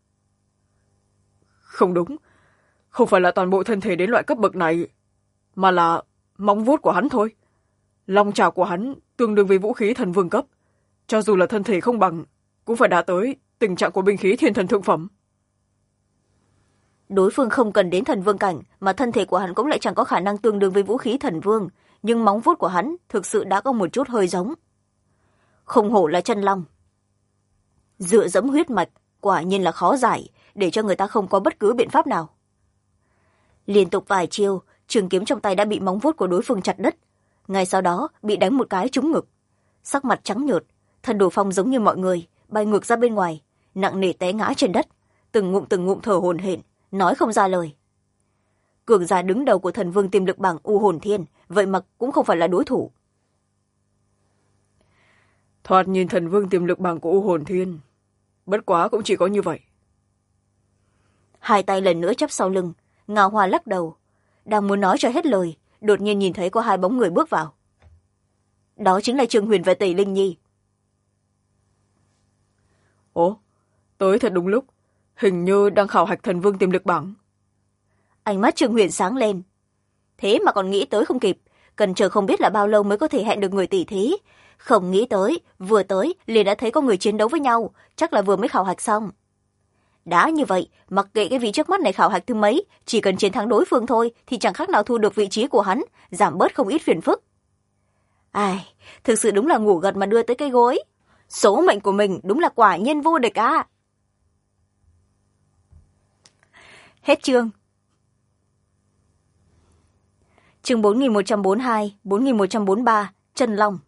Không đúng, không phải là toàn bộ thân thể đến loại cấp bậc này, mà là móng vuốt của hắn thôi. Long chảo của hắn tương đương với vũ khí thần vương cấp, cho dù là thân thể không bằng cũng phải đạt tới tình trạng của binh khí thiên thần thượng phẩm. Đối phương không cần đến thần vương cảnh, mà thân thể của hắn cũng lại chẳng có khả năng tương đương với vũ khí thần vương, nhưng móng vuốt của hắn thực sự đã có một chút hơi giống. Không hổ là chân long. Dựa dẫm huyết mạch quả nhiên là khó giải, để cho người ta không có bất cứ biện pháp nào. Liên tục vài chiêu, trường kiếm trong tay đã bị móng vuốt của đối phương chặt đứt, ngay sau đó bị đánh một cái trúng ngực. Sắc mặt trắng nhợt, Thần Đồ Phong giống như mọi người bay ngược ra bên ngoài, nặng nề té ngã trên đất, từng ngụm thở hổn hển, nói không ra lời. Cường giả đứng đầu của thần vương tiềm lực bảng U Hồn Thiên vậy mà cũng không phải là đối thủ. Thoạt nhìn thần vương tiềm lực bảng của U Hồn Thiên, bất quá cũng chỉ có như vậy. Hai tay lần nữa chắp sau lưng, Ngao Hoa lắc đầu, đang muốn nói cho hết lời, đột nhiên nhìn thấy có hai bóng người bước vào. Đó chính là Trương Huyền và Tề Linh Nhi. Ồ, tới thật đúng lúc, hình như đang khảo hạch thần vương tiềm lực bảng. Ánh mắt Trương Huyền sáng lên. Thế mà còn nghĩ tới không kịp, cần chờ không biết là bao lâu mới có thể hẹn được người tỷ thí. Không nghĩ tới, vừa tới liền đã thấy có người chiến đấu với nhau, chắc là vừa mới khảo hạch xong. Đã như vậy, mặc kệ cái vị trước mắt này khảo hạch thứ mấy, chỉ cần chiến thắng đối phương thôi thì chẳng khác nào thu được vị trí của hắn, giảm bớt không ít phiền phức. Ai, thực sự đúng là ngủ gật mà đưa tới cây gối. Số mệnh của mình đúng là quả nhiên vô địch à. Hết chương. Chương 4142, 4143, Chân Long.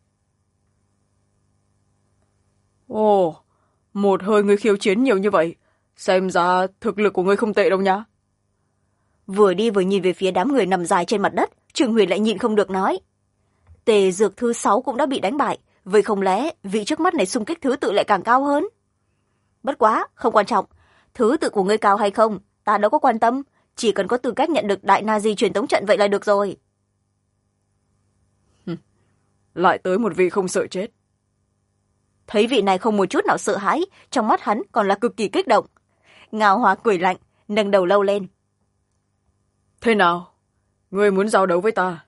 Ồ, một hơi ngươi khiêu chiến nhiều như vậy, xem ra thực lực của ngươi không tệ đâu nhá. Vừa đi vừa nhìn về phía đám người nằm dài trên mặt đất, Trương Huyền lại nhịn không được nói. Tề Dược thứ 6 cũng đã bị đánh bại, vậy không lẽ vị trước mắt này xung kích thứ tự lại càng cao hơn? Bất quá, không quan trọng, thứ tự của ngươi cao hay không, ta đâu có quan tâm, chỉ cần có tư cách nhận được đại Nazi truyền tống trận vậy là được rồi. Lại tới một vị không sợ chết. Thấy vị này không một chút nào sợ hãi, trong mắt hắn còn là cực kỳ kích động. Ngao Hoa cười lạnh, nâng đầu lâu lên. Thế nào? Ngươi muốn giao đấu với ta?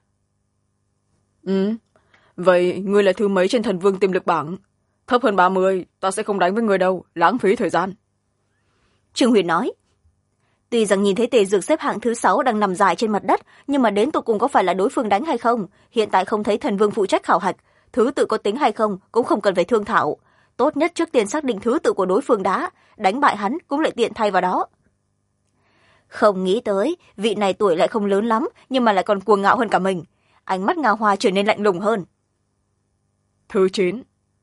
Vậy ngươi là thứ mấy trên thần vương tiềm lực bảng? Thấp hơn 30, ta sẽ không đánh với ngươi đâu, lãng phí thời gian. Trương Huyền nói. Tuy rằng nhìn thấy Tề Dược xếp hạng thứ 6 đang nằm dài trên mặt đất, nhưng mà đến tột cùng có phải là đối phương đánh hay không, hiện tại không thấy thần vương phụ trách khảo hạch, thứ tự có tính hay không cũng không cần phải thương thảo. Tốt nhất trước tiên xác định thứ tự của đối phương đã, đánh bại hắn cũng lại tiện thay vào đó. Không nghĩ tới, vị này tuổi lại không lớn lắm, nhưng mà lại còn cuồng ngạo hơn cả mình. Ánh mắt Ngao Hoa trở nên lạnh lùng hơn. Thứ 9.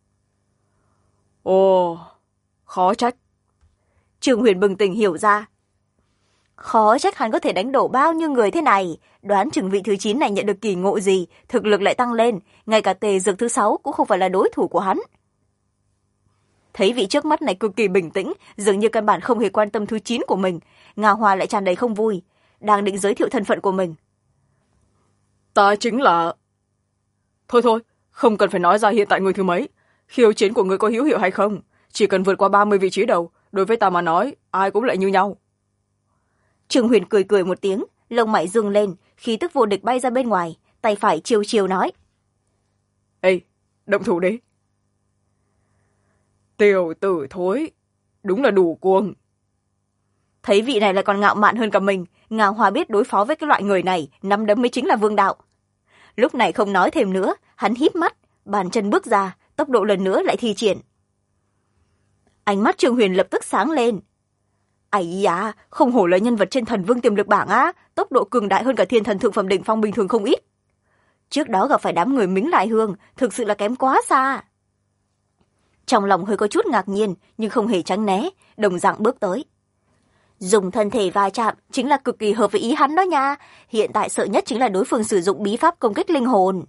Ồ, khó trách. Trương Huyền bừng tỉnh hiểu ra. Khó trách hắn có thể đánh đổ bao nhiêu người thế này, đoán chừng vị thứ 9 này nhận được kỳ ngộ gì, thực lực lại tăng lên, ngay cả Tề Dược thứ 6 cũng không phải là đối thủ của hắn. Thấy vị trước mắt này cực kỳ bình tĩnh, dường như căn bản không hề quan tâm thứ 9 của mình, Ngao Hoa lại tràn đầy không vui, đang định giới thiệu thân phận của mình. Ta chính là... Thôi, không cần phải nói ra hiện tại người thứ mấy. Khiêu chiến của người có hữu hiệu hay không, chỉ cần vượt qua 30 vị trí đầu, đối với ta mà nói, ai cũng lại như nhau. Trương Huyền cười một tiếng, lông mày dương lên, khí tức vô địch bay ra bên ngoài, tay phải chiêu nói. Ê, động thủ đi. Tiểu tử thối, đúng là đủ cuồng. Thấy vị này lại còn ngạo mạn hơn cả mình, Ngao Hoa biết đối phó với cái loại người này, nắm đấm mới chính là vương đạo. Lúc này không nói thêm nữa, hắn híp mắt, bàn chân bước ra, tốc độ lần nữa lại thi triển. Ánh mắt Trương Huyền lập tức sáng lên. Ấy da, không hổ là nhân vật trên thần vương tiềm lực bảng á, tốc độ cường đại hơn cả thiên thần thượng phẩm đỉnh phong bình thường không ít. Trước đó gặp phải đám người Mính Lại Hương, thực sự là kém quá xa. Trong lòng hơi có chút ngạc nhiên, nhưng không hề tránh né, đồng dạng bước tới. Dùng thân thể va chạm chính là cực kỳ hợp với ý hắn đó nha, hiện tại sợ nhất chính là đối phương sử dụng bí pháp công kích linh hồn.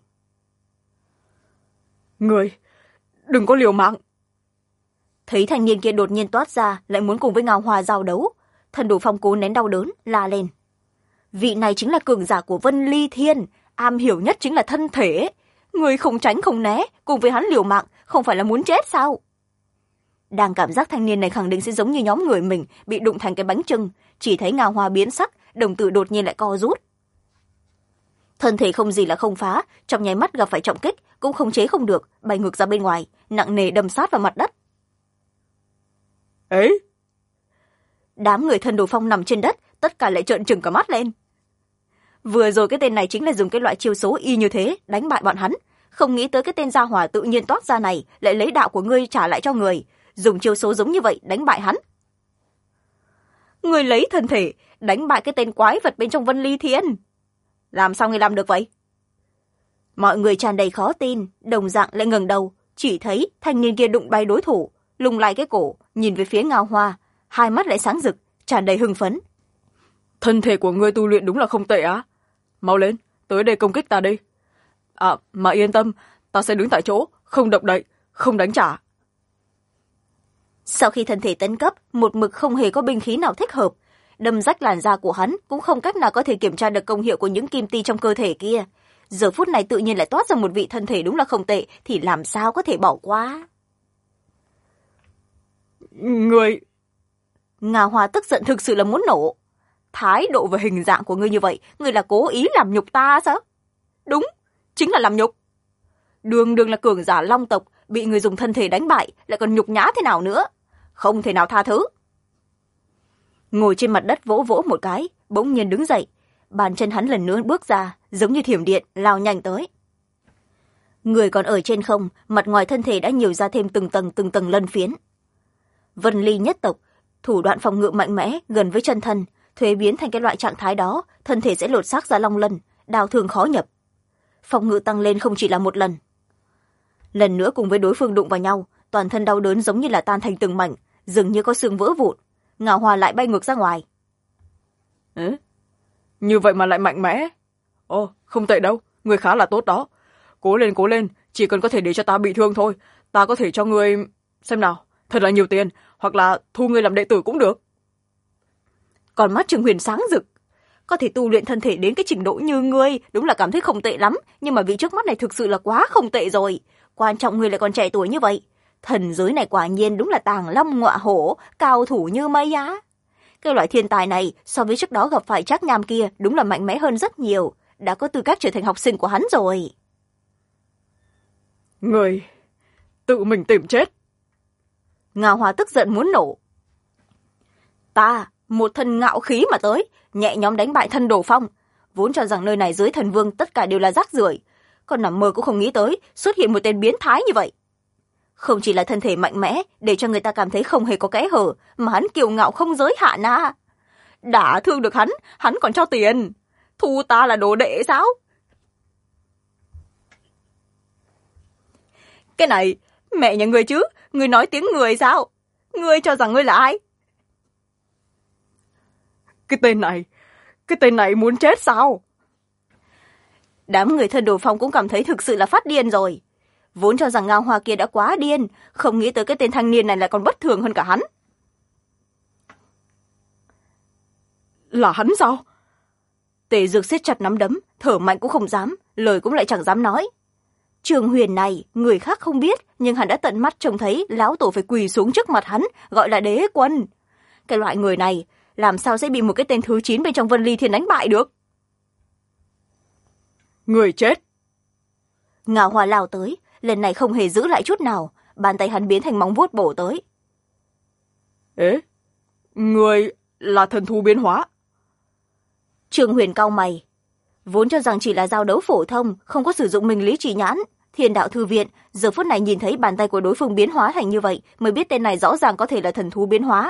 Người, đừng có liều mạng. Thấy thanh niên kia đột nhiên toát ra, lại muốn cùng với Ngao Hoa giao đấu, Thần Đồ Phong cố nén đau đớn, la lên. Vị này chính là cường giả của Vân Ly Thiên, am hiểu nhất chính là thân thể. Người không tránh không né, cùng với hắn liều mạng, không phải là muốn chết sao? Đang cảm giác thanh niên này khẳng định sẽ giống như nhóm người mình bị đụng thành cái bánh chưng, chỉ thấy Ngao Hoa biến sắc, đồng tử đột nhiên lại co rút. Thân thể không gì là không phá, trong nháy mắt gặp phải trọng kích, cũng không chế không được, bay ngược ra bên ngoài, nặng nề đâm sát vào mặt đất. Ấy! Đám người Thần Đồ Phong nằm trên đất, tất cả lại trợn trừng cả mắt lên. Vừa rồi cái tên này chính là dùng cái loại chiêu số y như thế đánh bại bọn hắn, không nghĩ tới cái tên gia hỏa tự nhiên toát ra này lại lấy đạo của ngươi trả lại cho người, dùng chiêu số giống như vậy đánh bại hắn. Ngươi lấy thân thể đánh bại cái tên quái vật bên trong Vân Ly Thiên, làm sao ngươi làm được vậy? Mọi người tràn đầy khó tin, đồng dạng lại ngẩng đầu, chỉ thấy thanh niên kia đụng bay đối thủ, lùng lại cái cổ, nhìn về phía Ngao Hoa, hai mắt lại sáng rực, tràn đầy hưng phấn. Thân thể của ngươi tu luyện đúng là không tệ á. Mau lên, tới đây công kích ta đi. À, mà yên tâm, ta sẽ đứng tại chỗ, không động đậy, không đánh trả. Sau khi thân thể tấn cấp, một mực không hề có binh khí nào thích hợp, đâm rách làn da của hắn cũng không cách nào có thể kiểm tra được công hiệu của những kim ti trong cơ thể kia. Giờ phút này tự nhiên lại toát ra một vị thân thể đúng là không tệ, thì làm sao có thể bỏ qua? Ngươi... Ngao Hoa tức giận thực sự là muốn nổ. Thái độ và hình dạng của ngươi như vậy, ngươi là cố ý làm nhục ta sao? Đúng, chính là làm nhục. Đường đường là cường giả Long tộc, bị người dùng thân thể đánh bại, lại còn nhục nhã thế nào nữa? Không thể nào tha thứ. Ngồi trên mặt đất vỗ vỗ một cái, bỗng nhiên đứng dậy. Bàn chân hắn lần nữa bước ra, giống như thiểm điện, lao nhanh tới. Người còn ở trên không, mặt ngoài thân thể đã nhiều ra thêm từng tầng lân phiến. Vân Ly nhất tộc, thủ đoạn phòng ngự mạnh mẽ, gần với chân thân, thuế biến thành cái loại trạng thái đó, thân thể sẽ lột xác ra long lân, đao thương khó nhập. Phòng ngự tăng lên không chỉ là một lần. Lần nữa cùng với đối phương đụng vào nhau, toàn thân đau đớn giống như là tan thành từng mảnh, dường như có xương vỡ vụn. Ngao Hoa lại bay ngược ra ngoài. Như vậy mà lại mạnh mẽ. Ồ, không tệ đâu, người khá là tốt đó. Cố lên, chỉ cần có thể để cho ta bị thương thôi, ta có thể cho người... Xem nào, thật là nhiều tiền, hoặc là thu người làm đệ tử cũng được. Còn mắt Trương Huyền sáng rực. Có thể tu luyện thân thể đến cái trình độ như ngươi, đúng là cảm thấy không tệ lắm, nhưng mà vị trước mắt này thực sự là quá không tệ rồi. Quan trọng ngươi lại còn trẻ tuổi như vậy. Thần giới này quả nhiên đúng là tàng long ngọa hổ, cao thủ như mây á. Cái loại thiên tài này so với trước đó gặp phải Trác Nham kia đúng là mạnh mẽ hơn rất nhiều, đã có tư cách trở thành học sinh của hắn rồi. Người tự mình tìm chết. Ngao Hoa tức giận muốn nổ. Ta, một thân ngạo khí mà tới, nhẹ nhõm đánh bại Thần Đồ Phong, vốn cho rằng nơi này dưới thần vương tất cả đều là rác rưởi, còn nằm mơ cũng không nghĩ tới xuất hiện một tên biến thái như vậy. Không chỉ là thân thể mạnh mẽ để cho người ta cảm thấy không hề có kẽ hở, mà hắn kiêu ngạo không giới hạn à. Đã thương được hắn còn cho tiền. Thu ta là đồ đệ sao? Cái này, mẹ nhà ngươi chứ, ngươi nói tiếng người sao? Ngươi cho rằng ngươi là ai? Cái tên này muốn chết sao? Đám người Thần Đồ Phong cũng cảm thấy thực sự là phát điên rồi. Vốn cho rằng Ngao Hoa kia đã quá điên, không nghĩ tới cái tên thanh niên này lại còn bất thường hơn cả hắn. Là hắn sao? Tề Dược siết chặt nắm đấm, thở mạnh cũng không dám, lời cũng lại chẳng dám nói. Trương Huyền này, người khác không biết, nhưng hắn đã tận mắt trông thấy lão tổ phải quỳ xuống trước mặt hắn, gọi là đế quân. Cái loại người này, làm sao sẽ bị một cái tên thứ 9 bên trong Vân Ly Thiên đánh bại được? Người chết. Ngao Hoa lao tới, lần này không hề giữ lại chút nào, bàn tay hắn biến thành móng vuốt bổ tới. Ế, người là thần thú biến hóa. Trương Huyền cau mày, vốn cho rằng chỉ là giao đấu phổ thông, không có sử dụng minh lý chỉ nhãn. Thiên đạo thư viện, giờ phút này nhìn thấy bàn tay của đối phương biến hóa thành như vậy, mới biết tên này rõ ràng có thể là thần thú biến hóa.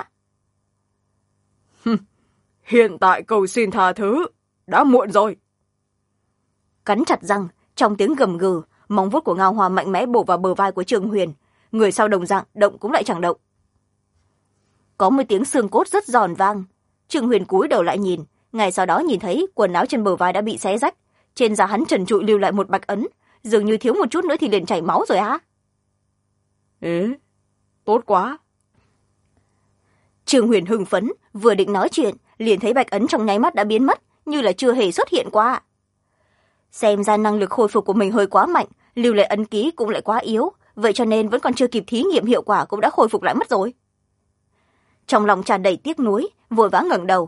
Hiện tại cầu xin tha thứ, đã muộn rồi. Cắn chặt răng, trong tiếng gầm gừ, móng vuốt của Ngao Hoa mạnh mẽ bổ vào bờ vai của Trương Huyền. Người sau đồng dạng, động cũng lại chẳng động. Có một tiếng xương cốt rất giòn vang. Trương Huyền cúi đầu lại nhìn, ngay sau đó nhìn thấy quần áo trên bờ vai đã bị xé rách. Trên da hắn trần trụi lưu lại một bạch ấn, dường như thiếu một chút nữa thì liền chảy máu rồi á. Ế, tốt quá. Trương Huyền hưng phấn, vừa định nói chuyện, liền thấy bạch ấn trong nháy mắt đã biến mất, như là chưa hề xuất hiện qua. Xem ra năng lực khôi phục của mình hơi quá mạnh, lưu lại ấn ký cũng lại quá yếu, vậy cho nên vẫn còn chưa kịp thí nghiệm hiệu quả cũng đã khôi phục lại mất rồi. Trong lòng tràn đầy tiếc nuối, vội vã ngẩng đầu.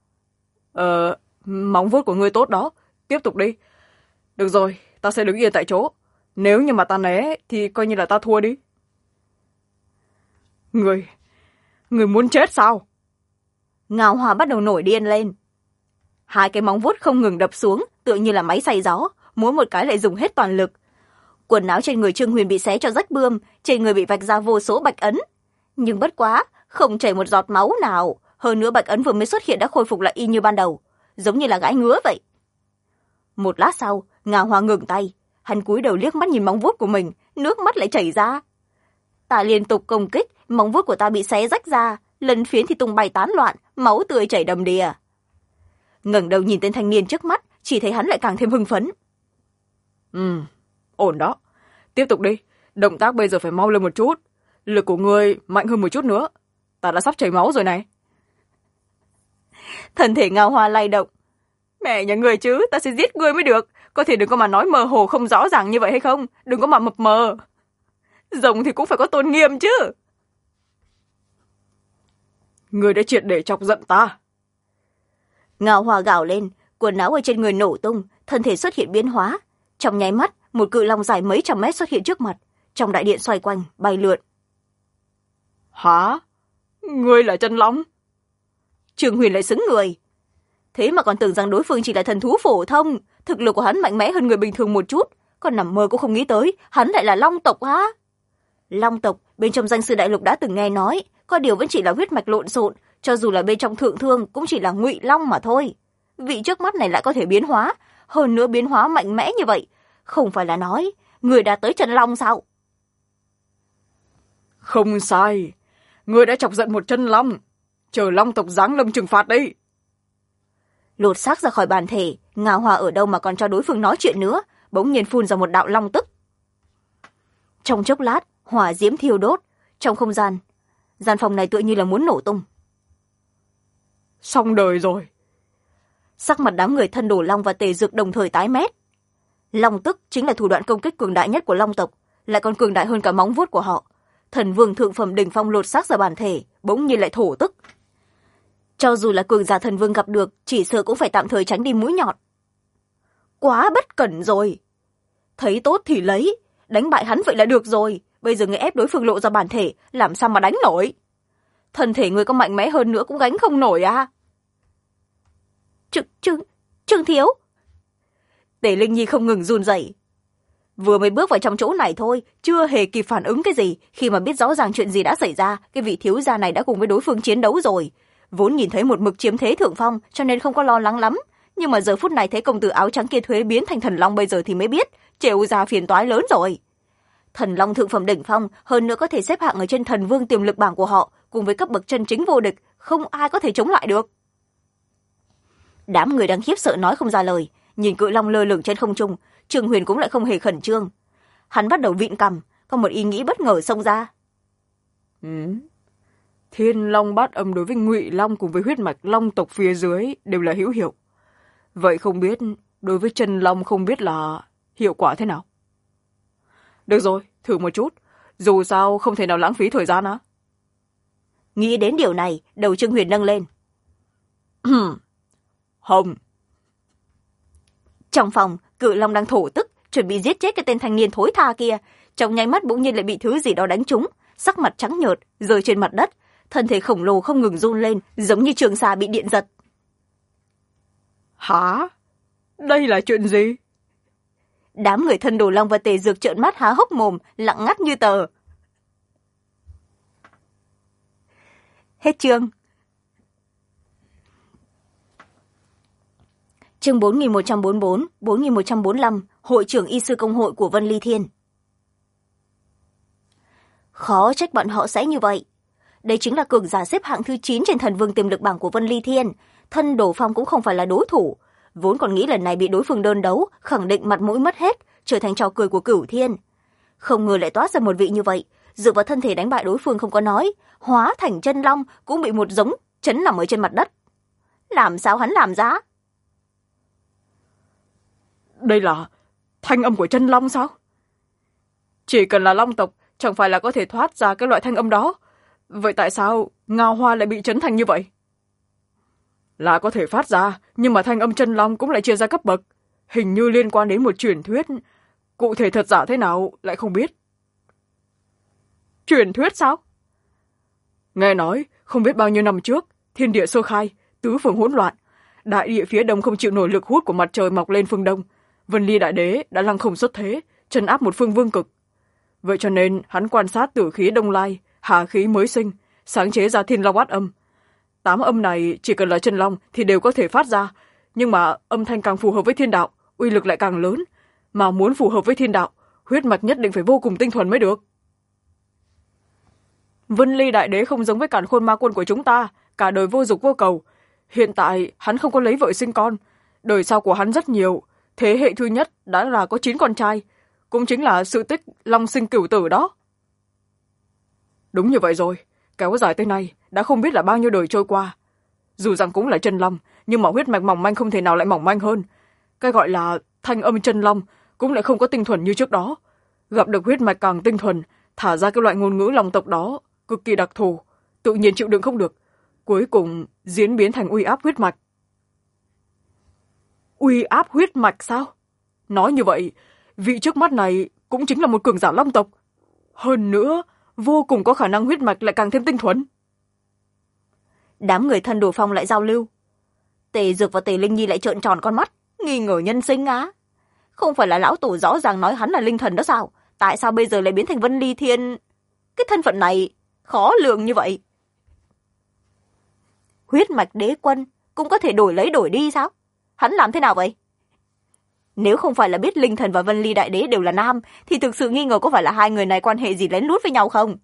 Móng vuốt của ngươi tốt đó, tiếp tục đi. Được rồi, ta sẽ đứng yên tại chỗ. Nếu như mà ta né thì coi như là ta thua đi. Người muốn chết sao? Ngao Hoa bắt đầu nổi điên lên. Hai cái móng vuốt không ngừng đập xuống, tựa như là máy xay gió, mỗi một cái lại dùng hết toàn lực. Quần áo trên người Trương Huyền bị xé cho rách bươm, trên người bị vạch ra vô số bạch ấn. Nhưng bất quá, không chảy một giọt máu nào. Hơn nữa bạch ấn vừa mới xuất hiện đã khôi phục lại y như ban đầu, giống như là gãi ngứa vậy. Một lát sau, Ngao Hoa ngừng tay, hắn cúi đầu liếc mắt nhìn móng vuốt của mình, nước mắt lại chảy ra. Ta liên tục công kích, móng vuốt của ta bị xé rách ra, lần phiến thì tung bay tán loạn, máu tươi chảy đầm đìa. Ngẩng đầu nhìn tên thanh niên trước mắt, chỉ thấy hắn lại càng thêm hưng phấn. Ổn đó. Tiếp tục đi, động tác bây giờ phải mau lên một chút. Lực của ngươi mạnh hơn một chút nữa. Ta đã sắp chảy máu rồi này. Thân thể Ngao Hoa lay động. Mẹ nhà người chứ, ta sẽ giết ngươi mới được. Có thể đừng có mà nói mơ hồ không rõ ràng như vậy hay không? Đừng có mà mập mờ. Rồng thì cũng phải có tôn nghiêm chứ. Ngươi đã triệt để chọc giận ta. Ngao Hoa gào lên, quần áo ở trên người nổ tung, thân thể xuất hiện biến hóa. Trong nháy mắt, một cự long dài mấy trăm mét xuất hiện trước mặt, trong đại điện xoay quanh, bay lượn. Hả? Ngươi là chân long? Trương Huyền lại xứng người. Thế mà còn tưởng rằng đối phương chỉ là thần thú phổ thông, thực lực của hắn mạnh mẽ hơn người bình thường một chút, còn nằm mơ cũng không nghĩ tới, hắn lại là long tộc hả? Long tộc, bên trong danh sư đại lục đã từng nghe nói, có điều vẫn chỉ là huyết mạch lộn xộn, cho dù là bên trong thượng thương cũng chỉ là ngụy long mà thôi. Vị trước mắt này lại có thể biến hóa, hơn nữa biến hóa mạnh mẽ như vậy, không phải là nói người đã tới chân long sao? Không sai, ngươi đã chọc giận một chân long, chờ long tộc giáng lâm trừng phạt đi. Lột xác ra khỏi bản thể, Ngao Hoa ở đâu mà còn cho đối phương nói chuyện nữa, bỗng nhiên phun ra một đạo long tức. Trong chốc lát, hỏa diễm thiêu đốt, trong không gian, gian phòng này tựa như là muốn nổ tung. Xong đời rồi. Sắc mặt đám người thân đồ long và tề dược đồng thời tái mét. Long tức chính là thủ đoạn công kích cường đại nhất của long tộc, lại còn cường đại hơn cả móng vuốt của họ. Thần vương thượng phẩm đỉnh phong lột xác ra bản thể, bỗng nhiên lại thổ tức. Cho dù là cường giả thần vương gặp được, chỉ sợ cũng phải tạm thời tránh đi mũi nhọn. Quá bất cẩn rồi. Thấy tốt thì lấy, đánh bại hắn vậy là được rồi. Bây giờ người ép đối phương lộ ra bản thể, làm sao mà đánh nổi? Thân thể người có mạnh mẽ hơn nữa cũng gánh không nổi à? Trương thiếu. Tề Linh Nhi không ngừng run rẩy. Vừa mới bước vào trong chỗ này thôi, chưa hề kịp phản ứng cái gì, khi mà biết rõ ràng chuyện gì đã xảy ra, cái vị thiếu gia này đã cùng với đối phương chiến đấu rồi. Vốn nhìn thấy một mực chiếm thế thượng phong, cho nên không có lo lắng lắm, nhưng mà giờ phút này thấy công tử áo trắng kia thuế biến thành thần long bây giờ thì mới biết, trêu ra phiền toái lớn rồi. Thần long thượng phẩm đỉnh phong, hơn nữa có thể xếp hạng ở trên thần vương tiềm lực bảng của họ, cùng với cấp bậc chân chính vô địch, không ai có thể chống lại được. Đám người đang khiếp sợ nói không ra lời, nhìn cự long lơ lửng trên không trung, Trương Huyền cũng lại không hề khẩn trương. Hắn bắt đầu vịn cằm, có một ý nghĩ bất ngờ xông ra. Thiên long bát âm đối với ngụy long cùng với huyết mạch long tộc phía dưới đều là hữu hiệu. Vậy không biết đối với chân long không biết là hiệu quả thế nào? Được rồi, thử một chút, dù sao không thể nào lãng phí thời gian á. Nghĩ đến điều này, đầu Trương Huyền nâng lên. Hồng. Trong phòng, cự long đang thổ tức, chuẩn bị giết chết cái tên thanh niên thối tha kia, trong nháy mắt bỗng nhiên lại bị thứ gì đó đánh trúng, sắc mặt trắng nhợt, rơi trên mặt đất, thân thể khổng lồ không ngừng run lên, giống như trường xà bị điện giật. Hả? Đây là chuyện gì? Đám người thân đồ long và tề dược trợn mắt há hốc mồm, lặng ngắt như tờ. Hết chương. Chương 4144, 4145, Hội trưởng Y sư Công hội của Vân Ly Thiên. Khó trách bọn họ sẽ như vậy. Đây chính là cường giả xếp hạng thứ 9 trên thần vương tiềm lực bảng của Vân Ly Thiên. Thân Đồ Phong cũng không phải là đối thủ. Vốn còn nghĩ lần này bị đối phương đơn đấu, khẳng định mặt mũi mất hết, trở thành trò cười của Cửu Thiên. Không ngờ lại toát ra một vị như vậy, dựa vào thân thể đánh bại đối phương không có nói, hóa thành chân long cũng bị một giống chấn nằm ở trên mặt đất. Làm sao hắn làm ra? Đây là thanh âm của chân long sao? Chỉ cần là long tộc, chẳng phải là có thể thoát ra cái loại thanh âm đó. Vậy tại sao Ngao Hoa lại bị chấn thành như vậy? Là có thể phát ra, nhưng mà thanh âm chân long cũng lại chia ra cấp bậc. Hình như liên quan đến một truyền thuyết. Cụ thể thật giả thế nào lại không biết. Truyền thuyết sao? Nghe nói, không biết bao nhiêu năm trước, thiên địa sơ khai, tứ phương hỗn loạn. Đại địa phía đông không chịu nổi lực hút của mặt trời mọc lên phương đông. Vân Ly Đại Đế đã lăng không xuất thế, trấn áp một phương vương cực. Vậy cho nên hắn quan sát tử khí đông lai, hà khí mới sinh, sáng chế ra thiên long bát âm. 8 âm này chỉ cần là chân long thì đều có thể phát ra, nhưng mà âm thanh càng phù hợp với thiên đạo, uy lực lại càng lớn. Mà muốn phù hợp với thiên đạo, huyết mạch nhất định phải vô cùng tinh thuần mới được. Vân Ly Đại Đế không giống với Càn Khôn Ma Quân của chúng ta, cả đời vô dục vô cầu. Hiện tại hắn không có lấy vợ sinh con, đời sau của hắn rất nhiều, thế hệ thứ nhất đã là có 9 con trai, cũng chính là sự tích long sinh cửu tử đó. Đúng như vậy rồi, kéo dài tới nay đã không biết là bao nhiêu đời trôi qua. Dù rằng cũng là chân long, nhưng mà huyết mạch mỏng manh không thể nào lại mỏng manh hơn. Cái gọi là thanh âm chân long cũng lại không có tinh thuần như trước đó. Gặp được huyết mạch càng tinh thuần, thả ra cái loại ngôn ngữ long tộc đó cực kỳ đặc thù, tự nhiên chịu đựng không được, cuối cùng diễn biến thành uy áp huyết mạch. Uy áp huyết mạch sao? Nói như vậy, vị trước mắt này cũng chính là một cường giả long tộc. Hơn nữa, vô cùng có khả năng huyết mạch lại càng thêm tinh thuần. Đám người Thân Đồ Phong lại giao lưu. Tề Dược và Tề Linh Nhi lại trợn tròn con mắt, nghi ngờ nhân sinh á. Không phải là lão tổ rõ ràng nói hắn là linh thần đó sao? Tại sao bây giờ lại biến thành Vân Ly Thiên? Cái thân phận này khó lường như vậy. Huyết mạch đế quân cũng có thể đổi lấy đổi đi sao? Hắn làm thế nào vậy? Nếu không phải là biết linh thần và Vân Ly Đại Đế đều là nam, thì thực sự nghi ngờ có phải là hai người này quan hệ gì lén lút với nhau không?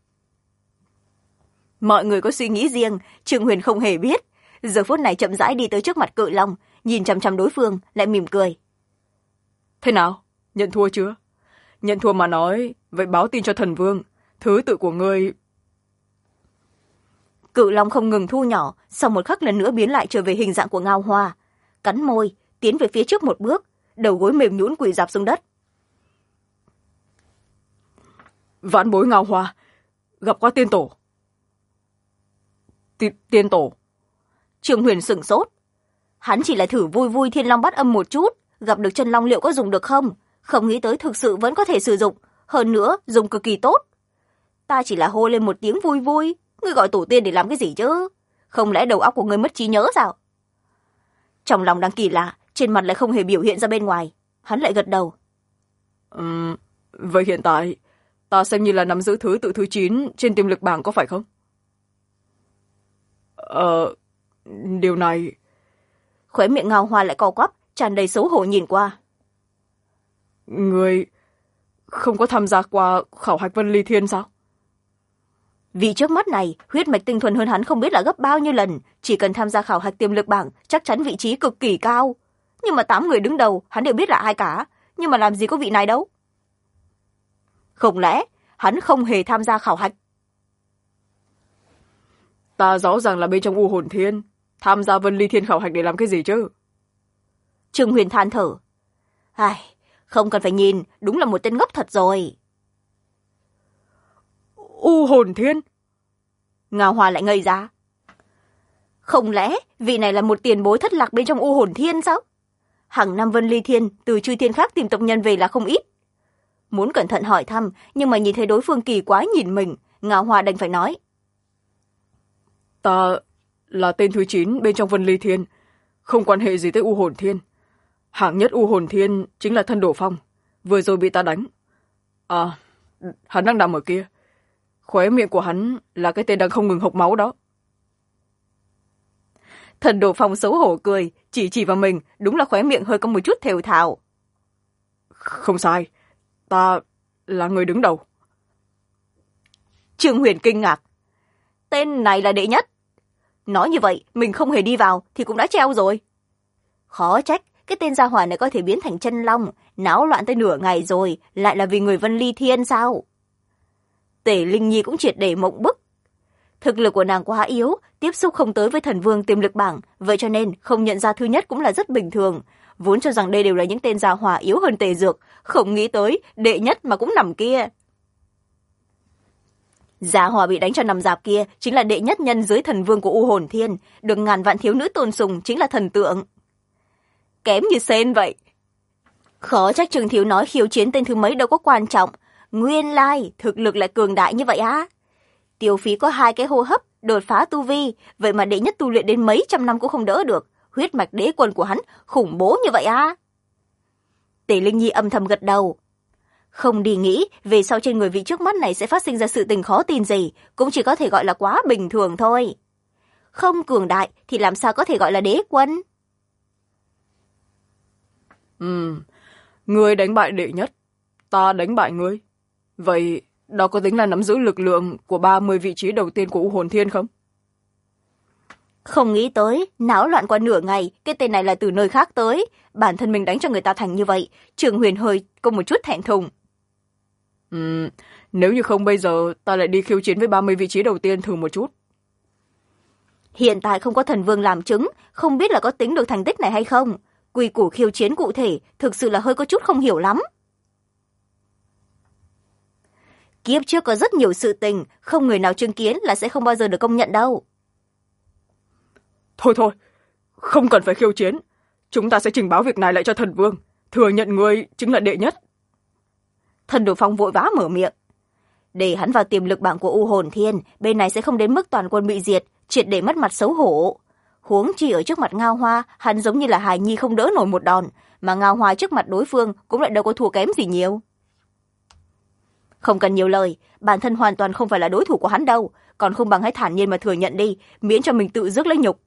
Mọi người có suy nghĩ riêng, Trương Huyền không hề biết. Giờ phút này chậm rãi đi tới trước mặt Cự Long, nhìn chằm chằm đối phương, lại mỉm cười. Thế nào? Nhận thua chưa? Nhận thua mà nói, vậy báo tin cho thần vương. Thứ tự của ngươi... Cự Long không ngừng thu nhỏ, sau một khắc lần nữa biến lại trở về hình dạng của Ngao Hoa. Cắn môi, tiến về phía trước một bước, đầu gối mềm nhũn quỳ rạp xuống đất. Vãn bối Ngao Hoa, gặp qua tiên tổ. Tiên tổ? Trương Huyền sửng sốt. Hắn chỉ là thử vui vui thiên long bát âm một chút, gặp được chân long liệu có dùng được không? Không nghĩ tới thực sự vẫn có thể sử dụng, hơn nữa dùng cực kỳ tốt. Ta chỉ là hô lên một tiếng vui vui, ngươi gọi tổ tiên để làm cái gì chứ? Không lẽ đầu óc của ngươi mất trí nhớ sao? Trong lòng đang kỳ lạ, trên mặt lại không hề biểu hiện ra bên ngoài. Hắn lại gật đầu. Vậy hiện tại, ta xem như là nắm giữ thứ tự thứ 9 trên tiềm lực bảng có phải không? Điều này... Khóe miệng Ngao Hoa lại co quắp, tràn đầy xấu hổ nhìn qua. Người không có tham gia qua khảo hạch Vân Ly Thiên sao? Vì trước mắt này, huyết mạch tinh thuần hơn hắn không biết là gấp bao nhiêu lần, chỉ cần tham gia khảo hạch tiềm lực bảng, chắc chắn vị trí cực kỳ cao. Nhưng mà 8 người đứng đầu, hắn đều biết là ai cả, nhưng mà làm gì có vị này đâu. Không lẽ, hắn không hề tham gia khảo hạch? Ta rõ ràng là bên trong U Hồn Thiên, tham gia Vân Ly Thiên khảo hạch để làm cái gì chứ? Trương Huyền than thở. Ai, không cần phải nhìn, đúng là một tên ngốc thật rồi. U Hồn Thiên? Ngao Hoa lại ngây ra. Không lẽ vị này là một tiền bối thất lạc bên trong U Hồn Thiên sao? Hàng năm Vân Ly Thiên từ chư thiên khác tìm tộc nhân về là không ít. Muốn cẩn thận hỏi thăm, nhưng mà nhìn thấy đối phương kỳ quái nhìn mình, Ngao Hoa đành phải nói. Ta là tên thứ 9 bên trong Vân Ly Thiên, không quan hệ gì tới U Hồn Thiên. Hạng nhất U Hồn Thiên chính là Thân Đổ Phong, vừa rồi bị ta đánh. À, hắn đang nằm ở kia. Khóe miệng của hắn là cái tên đang không ngừng hộc máu đó. Thần Đổ Phong xấu hổ cười, chỉ vào mình, đúng là khóe miệng hơi có một chút thều thào. Không sai, ta là người đứng đầu. Trương Huyền kinh ngạc. Tên này là đệ nhất. Nói như vậy, mình không hề đi vào thì cũng đã treo rồi. Khó trách, cái tên gia hỏa này có thể biến thành chân long, náo loạn tới nửa ngày rồi, lại là vì người Vân Ly Thiên sao? Tể Linh Nhi cũng triệt để mộng bức. Thực lực của nàng quá yếu, tiếp xúc không tới với thần vương tiềm lực bảng, vậy cho nên không nhận ra thứ nhất cũng là rất bình thường. Vốn cho rằng đây đều là những tên gia hỏa yếu hơn Tề Dược, không nghĩ tới đệ nhất mà cũng nằm kia. Gia hỏa bị đánh cho nằm dạp kia chính là đệ nhất nhân dưới thần vương của U Hồn Thiên, được ngàn vạn thiếu nữ tôn sùng, chính là thần tượng. Kém như sên vậy. Khó trách Trường Thiếu nói khiêu chiến tên thứ mấy đâu có quan trọng, nguyên lai thực lực lại cường đại như vậy á. Tiêu phí có 2 cái hô hấp đột phá tu vi, vậy mà đệ nhất tu luyện đến mấy trăm năm cũng không đỡ được. Huyết mạch đế quân của hắn khủng bố như vậy á. Tề Linh Nhi âm thầm gật đầu. Không đi nghĩ về sau trên người vị trước mắt này sẽ phát sinh ra sự tình khó tin gì, cũng chỉ có thể gọi là quá bình thường thôi. Không cường đại thì làm sao có thể gọi là đế quân. Ngươi đánh bại đệ nhất, ta đánh bại ngươi. Vậy đó có tính là nắm giữ lực lượng của 30 vị trí đầu tiên của U Hồn Thiên không? Không nghĩ tới, náo loạn qua nửa ngày, cái tên này là từ nơi khác tới. Bản thân mình đánh cho người ta thành như vậy, Trường Huyền hơi có một chút thẹn thùng. Nếu như không bây giờ, ta lại đi khiêu chiến với 30 vị trí đầu tiên thử một chút. Hiện tại không có thần vương làm chứng, không biết là có tính được thành tích này hay không. Quy củ khiêu chiến cụ thể, thực sự là hơi có chút không hiểu lắm. Kiếp trước có rất nhiều sự tình, không người nào chứng kiến là sẽ không bao giờ được công nhận đâu. Thôi, không cần phải khiêu chiến. Chúng ta sẽ trình báo việc này lại cho thần vương, thừa nhận ngươi chính là đệ nhất. Thần Đồ Phong vội vã mở miệng. Để hắn vào tiềm lực bảng của U Hồn Thiên, bên này sẽ không đến mức toàn quân bị diệt, triệt để mất mặt xấu hổ. Huống chi ở trước mặt Ngao Hoa, hắn giống như là hài nhi không đỡ nổi một đòn, mà Ngao Hoa trước mặt đối phương cũng lại đâu có thua kém gì nhiều. Không cần nhiều lời, bản thân hoàn toàn không phải là đối thủ của hắn đâu, còn không bằng hãy thản nhiên mà thừa nhận đi, miễn cho mình tự rước lấy nhục.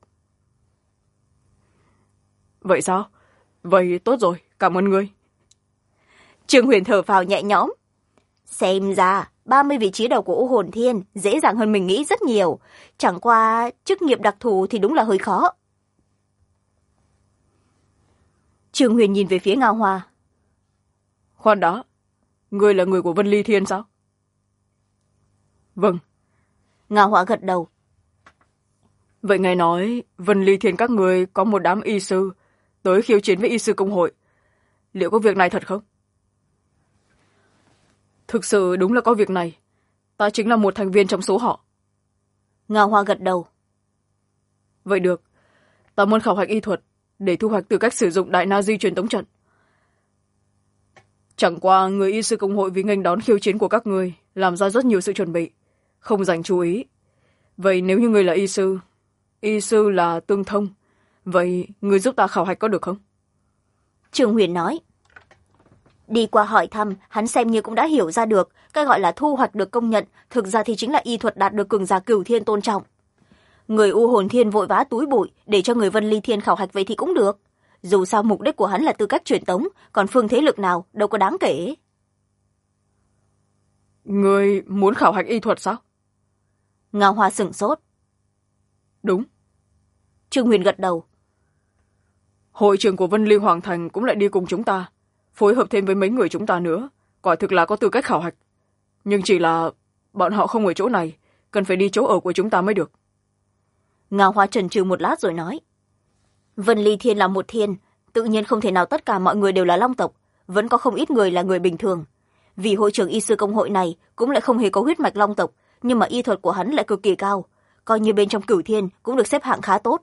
Vậy sao? Vậy tốt rồi, cảm ơn ngươi. Trương Huyền thở phào nhẹ nhõm. Xem ra 30 vị trí đầu của U Hồn Thiên dễ dàng hơn mình nghĩ rất nhiều, chẳng qua chức nghiệp đặc thù thì đúng là hơi khó. Trương Huyền nhìn về phía Ngao Hoa. Khoan đã, ngươi là người của Vân Ly Thiên sao? Vâng. Ngao Hoa gật đầu. Vậy ngài nói Vân Ly Thiên các người có một đám y sư tới khiêu chiến với y sư công hội, liệu có việc này thật không? Thực sự đúng là có việc này, ta chính là một thành viên trong số họ. Ngao Hoa gật đầu. Vậy được, ta muốn khảo hạch y thuật để thu hoạch tư cách sử dụng Đại Na Di truyền tống trận. Chẳng qua người y sư công hội vì nghênh đón khiêu chiến của các người làm ra rất nhiều sự chuẩn bị, không dành chú ý. Vậy nếu như người là y sư là tương thông, vậy người giúp ta khảo hạch có được không? Trương Huyền nói. Đi qua hỏi thăm, hắn xem như cũng đã hiểu ra được, cái gọi là thu hoạch được công nhận, thực ra thì chính là y thuật đạt được cường giả Cửu Thiên tôn trọng. Người U Hồn Thiên vội vã túi bụi để cho người Vân Ly Thiên khảo hạch vậy thì cũng được. Dù sao mục đích của hắn là tư cách truyền tống, còn phương thế lực nào đâu có đáng kể. Người muốn khảo hạch y thuật sao? Ngao Hoa sửng sốt. Đúng. Trương Huyền gật đầu. Hội trưởng của Vân Ly Hoàng Thành cũng lại đi cùng chúng ta, phối hợp thêm với mấy người chúng ta nữa, quả thực là có tư cách khảo hạch. Nhưng chỉ là bọn họ không ở chỗ này, cần phải đi chỗ ở của chúng ta mới được. Ngao Hoa chần chừ một lát rồi nói. Vân Ly Thiên là một thiên, tự nhiên không thể nào tất cả mọi người đều là long tộc, vẫn có không ít người là người bình thường. Vì hội trưởng y sư công hội này cũng lại không hề có huyết mạch long tộc, nhưng mà y thuật của hắn lại cực kỳ cao, coi như bên trong Cửu Thiên cũng được xếp hạng khá tốt.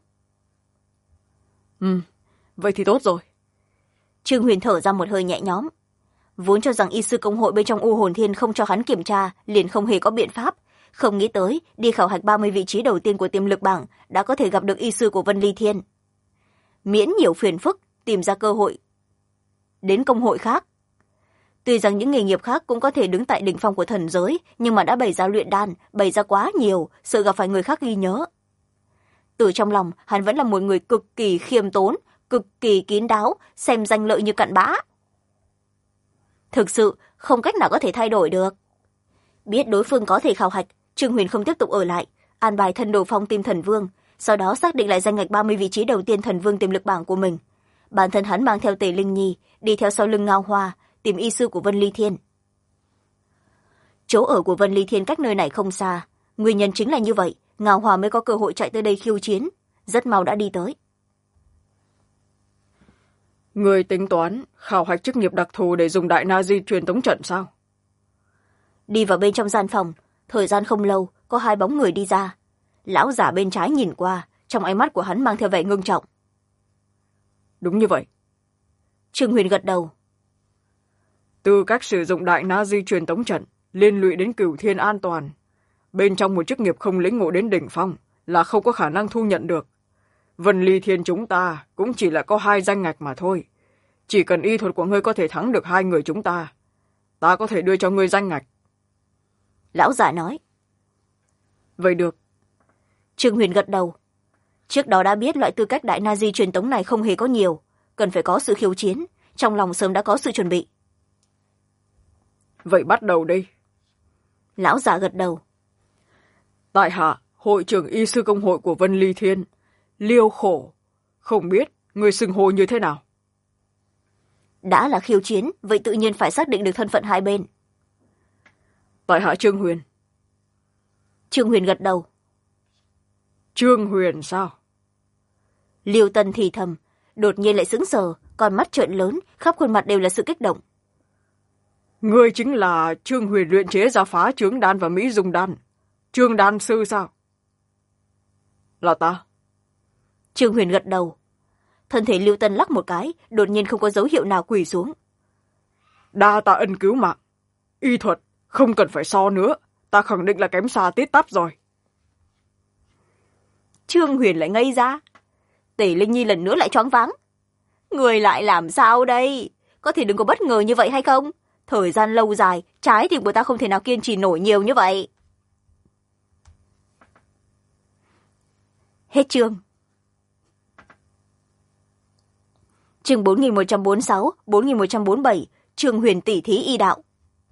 Vậy thì tốt rồi. Trương Huyền thở ra một hơi nhẹ nhõm. Vốn cho rằng y sư công hội bên trong U Hồn Thiên không cho hắn kiểm tra, liền không hề có biện pháp. Không nghĩ tới, đi khảo hạch 30 vị trí đầu tiên của tiềm lực bảng, đã có thể gặp được y sư của Vân Ly Thiên. Miễn nhiều phiền phức, tìm ra cơ hội đến công hội khác. Tuy rằng những nghề nghiệp khác cũng có thể đứng tại đỉnh phong của thần giới, nhưng mà đã bày ra luyện đan, bày ra quá nhiều, sợ gặp phải người khác ghi nhớ. Từ trong lòng, hắn vẫn là một người cực kỳ khiêm tốn, cực kỳ kín đáo, xem danh lợi như cặn bã. Thực sự, không cách nào có thể thay đổi được. Biết đối phương có thể khảo hạch, Trương Huyền không tiếp tục ở lại, an bài Thần Đồ Phong tìm thần vương, sau đó xác định lại danh ngạch 30 vị trí đầu tiên thần vương tiềm lực bảng của mình. Bản thân hắn mang theo Tề Linh Nhi, đi theo sau lưng Ngao Hoa, tìm y sư của Vân Ly Thiên. Chỗ ở của Vân Ly Thiên cách nơi này không xa, nguyên nhân chính là như vậy, Ngao Hòa mới có cơ hội chạy tới đây khiêu chiến, rất mau đã đi tới. Người tính toán khảo hạch chức nghiệp đặc thù để dùng đại na di truyền tống trận sao? Đi vào bên trong gian phòng, thời gian không lâu, có hai bóng người đi ra. Lão giả bên trái nhìn qua, trong ánh mắt của hắn mang theo vẻ ngưng trọng. Đúng như vậy. Trương Huyền gật đầu. Tư cách sử dụng đại na di truyền tống trận liên lụy đến cửu thiên an toàn. Bên trong một chức nghiệp không lĩnh ngộ đến đỉnh phong là không có khả năng thu nhận được. Vân Ly Thiên chúng ta cũng chỉ là có 2 danh ngạch mà thôi. Chỉ cần y thuật của ngươi có thể thắng được 2 người chúng ta có thể đưa cho ngươi danh ngạch. Lão giả nói. Vậy được. Trương Huyền gật đầu. Trước đó đã biết loại tư cách đại na di truyền tống này không hề có nhiều, cần phải có sự khiêu chiến, trong lòng sớm đã có sự chuẩn bị. Vậy bắt đầu đi. Lão giả gật đầu. Tại hạ hội trưởng y sư công hội của Vân Ly Thiên, Liêu Khổ. Không biết người xưng hô như thế nào? Đã là khiêu chiến, vậy tự nhiên phải xác định được thân phận hai bên. Tại hạ Trương Huyền. Trương Huyền gật đầu. Trương Huyền sao? Liêu Tân thì thầm, đột nhiên lại sững sờ, con mắt trợn lớn, khắp khuôn mặt đều là sự kích động. Ngươi chính là Trương Huyền luyện chế ra phá trướng đan và Mỹ dung đan, Trương đan sư sao? Là ta. Trương Huyền gật đầu. Thân thể Liêu Tân lắc một cái, đột nhiên không có dấu hiệu nào quỳ xuống. Đa tạ ân cứu mạng. Y thuật không cần phải so nữa, ta khẳng định là kém xa tít tắp rồi. Trương Huyền lại ngây ra. Tề Linh Nhi lần nữa lại choáng váng. Người lại làm sao đây? Có thể đừng có bất ngờ như vậy hay không? Thời gian lâu dài, trái tim của ta không thể nào kiên trì nổi nhiều như vậy. Hết chương. Chương 4146, 4147, Trương Huyền tỷ thí y đạo.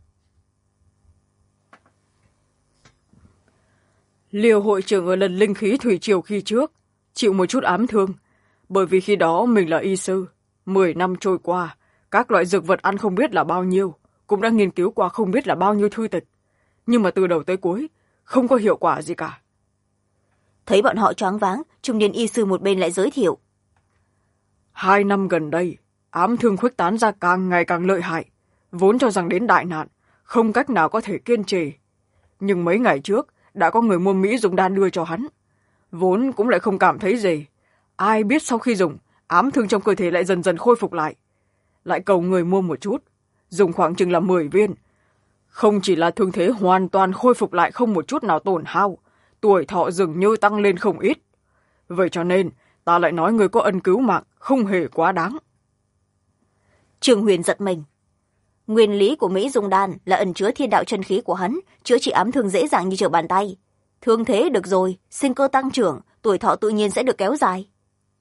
Liêu hội trưởng ở lần linh khí thủy triều khi trước chịu một chút ám thương, bởi vì khi đó mình là y sư. 10 năm trôi qua, các loại dược vật ăn không biết là bao nhiêu, cũng đã nghiên cứu qua không biết là bao nhiêu thư tịch, nhưng mà từ đầu tới cuối không có hiệu quả gì cả. Thấy bọn họ choáng váng, trung niên y sư một bên lại giới thiệu. 2 năm gần đây, ám thương khuếch tán ra càng ngày càng lợi hại, vốn cho rằng đến đại nạn, không cách nào có thể kiên trì. Nhưng mấy ngày trước, đã có người mua Mỹ dùng đan đưa cho hắn. Vốn cũng lại không cảm thấy gì. Ai biết sau khi dùng, ám thương trong cơ thể lại dần dần khôi phục lại. Lại cầu người mua một chút, dùng khoảng chừng là 10 viên. Không chỉ là thương thế hoàn toàn khôi phục lại không một chút nào tổn hao, tuổi thọ dường như tăng lên không ít. Vậy cho nên, ta lại nói người có ân cứu mạng, không hề quá đáng. Trương Huyền giật mình. Nguyên lý của Mỹ dung đan là ẩn chứa thiên đạo chân khí của hắn, chữa trị ám thương dễ dàng như trở bàn tay. Thương thế được rồi, sinh cơ tăng trưởng, tuổi thọ tự nhiên sẽ được kéo dài.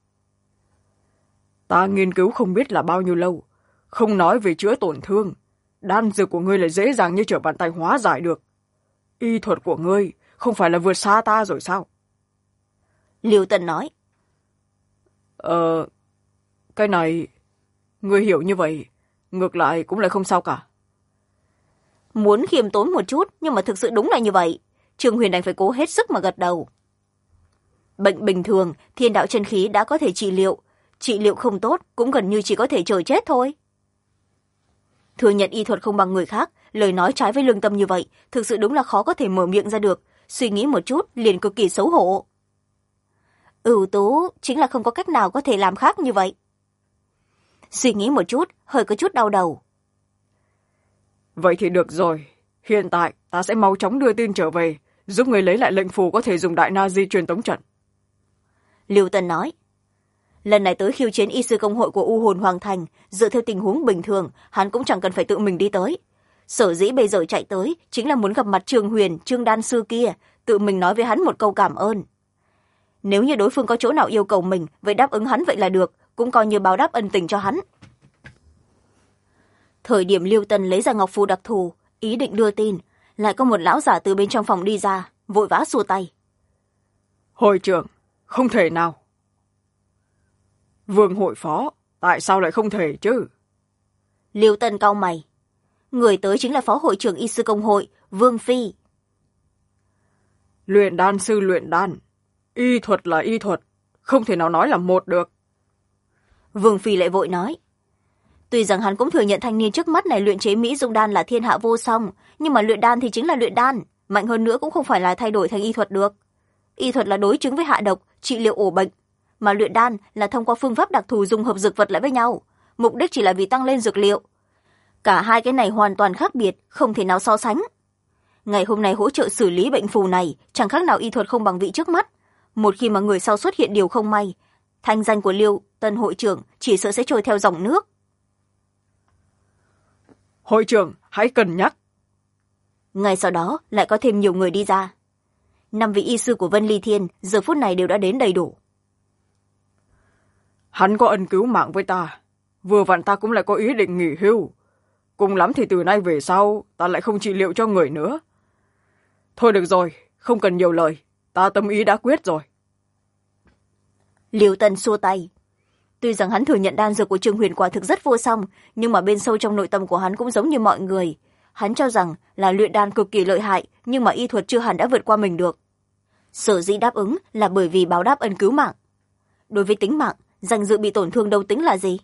Ta nghiên cứu không biết là bao nhiêu lâu, không nói về chữa tổn thương. Đan dược của ngươi là dễ dàng như trở bàn tay hóa giải được. Y thuật của ngươi không phải là vượt xa ta rồi sao? Liêu Tần nói. Cái này, ngươi hiểu như vậy, ngược lại cũng lại không sao cả. Muốn khiêm tốn một chút, nhưng mà thực sự đúng là như vậy. Trương Huyền đành phải cố hết sức mà gật đầu. Bệnh bình thường, thiên đạo chân khí đã có thể trị liệu không tốt cũng gần như chỉ có thể chờ chết thôi. Thừa nhận y thuật không bằng người khác, lời nói trái với lương tâm như vậy, thực sự đúng là khó có thể mở miệng ra được, suy nghĩ một chút liền cực kỳ xấu hổ. Ưu tú chính là không có cách nào có thể làm khác như vậy. Suy nghĩ một chút, hơi có chút đau đầu. Vậy thì được rồi, hiện tại ta sẽ mau chóng đưa tin trở về, giúp người lấy lại lệnh phù có thể dùng đại na di truyền tống trận. Liêu Tân nói. Lần này tới khiêu chiến y sư công hội của U Hồn Hoàng Thành, dựa theo tình huống bình thường, hắn cũng chẳng cần phải tự mình đi tới. Sở dĩ bây giờ chạy tới, chính là muốn gặp mặt Trương Huyền, Trương đan sư kia, tự mình nói với hắn một câu cảm ơn. Nếu như đối phương có chỗ nào yêu cầu mình, vậy đáp ứng hắn vậy là được, cũng coi như báo đáp ân tình cho hắn. Thời điểm Liêu Tân lấy ra ngọc phù đặc thù, ý định đưa tin, lại có một lão giả từ bên trong phòng đi ra, vội vã xua tay. Hội trưởng, không thể nào. Vương hội phó, tại sao lại không thể chứ? Liêu Tân cau mày. Người tới chính là phó hội trưởng y sư công hội, Vương Phi. Luyện đan sư luyện đan, y thuật là y thuật, không thể nào nói là một được. Vương Phi lại vội nói. Tuy rằng hắn cũng thừa nhận thanh niên trước mắt này luyện chế mỹ dung đan là thiên hạ vô song, nhưng mà luyện đan thì chính là luyện đan, mạnh hơn nữa cũng không phải là thay đổi thành y thuật được. Y thuật là đối chứng với hạ độc, trị liệu ổ bệnh, mà luyện đan là thông qua phương pháp đặc thù dung hợp dược vật lại với nhau, mục đích chỉ là vì tăng lên dược liệu. Cả hai cái này hoàn toàn khác biệt, không thể nào so sánh. Ngày hôm nay hỗ trợ xử lý bệnh phù này chẳng khác nào y thuật không bằng vị trước mắt. Một khi mà người sau xuất hiện điều không may, thanh danh của Liêu Tân hội trưởng chỉ sợ sẽ trôi theo dòng nước. Hội trưởng, hãy cân nhắc. Ngay sau đó lại có thêm nhiều người đi ra. 5 vị y sư của Vân Ly Thiên giờ phút này đều đã đến đầy đủ. Hắn có ân cứu mạng với ta, vừa vặn ta cũng lại có ý định nghỉ hưu. Cùng lắm thì từ nay về sau ta lại không trị liệu cho người nữa. Thôi được rồi, không cần nhiều lời, ta tâm ý đã quyết rồi. Liêu Tân xua tay. Tuy rằng hắn thừa nhận đan dược của Trương Huyền quả thực rất vô song, nhưng mà bên sâu trong nội tâm của hắn cũng giống như mọi người. Hắn cho rằng là luyện đan cực kỳ lợi hại, nhưng mà y thuật chưa hẳn đã vượt qua mình được. Sở dĩ đáp ứng là bởi vì báo đáp ân cứu mạng. Đối với tính mạng, danh dự bị tổn thương đâu tính là gì?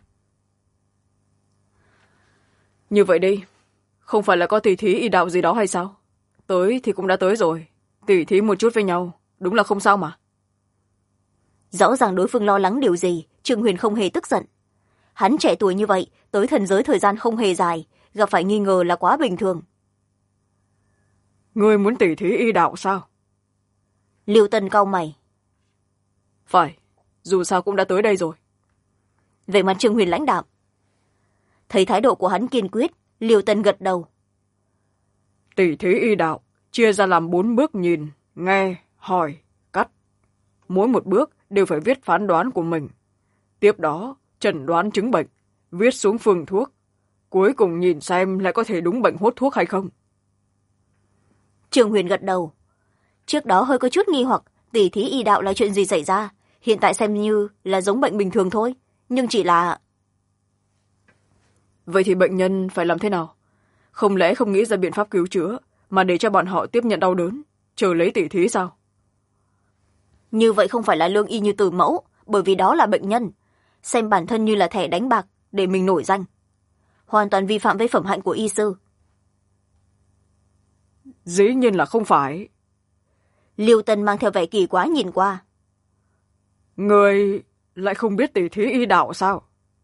Như vậy đi, không phải là có tỉ thí y đạo gì đó hay sao? Tới thì cũng đã tới rồi, tỉ thí một chút với nhau, đúng là không sao mà. Rõ ràng đối phương lo lắng điều gì, Trương Huyền không hề tức giận. Hắn trẻ tuổi như vậy, tới thần giới thời gian không hề dài, gặp phải nghi ngờ là quá bình thường. Ngươi muốn tỉ thí y đạo sao? Liêu Tân cau mày. Phải, dù sao cũng đã tới đây rồi. Về mặt Trương Huyền lãnh đạm. Thấy thái độ của hắn kiên quyết, Liêu Tân gật đầu. Tỉ thí y đạo chia ra làm 4 bước: nhìn, nghe, hỏi, cắt. Mỗi một bước đều phải viết phán đoán của mình. Tiếp đó chẩn đoán chứng bệnh, viết xuống phương thuốc. Cuối cùng nhìn xem lại có thể đúng bệnh hốt thuốc hay không. Trương Huyền gật đầu. Trước đó hơi có chút nghi hoặc tỉ thí y đạo là chuyện gì xảy ra, hiện tại xem như là giống bệnh bình thường thôi, nhưng chỉ là... Vậy thì bệnh nhân phải làm thế nào? Không lẽ không nghĩ ra biện pháp cứu chữa, mà để cho bọn họ tiếp nhận đau đớn, chờ lấy tỉ thí sao? Như vậy không phải là lương y như từ mẫu, bởi vì đó là bệnh nhân. Xem bản thân như là thẻ đánh bạc để mình nổi danh. Hoàn toàn vi phạm với phẩm hạnh của y sư. Dĩ nhiên là không phải. Liêu Tân mang theo vẻ kỳ quá nhìn qua. Người lại không biết tỉ thí y đạo sao?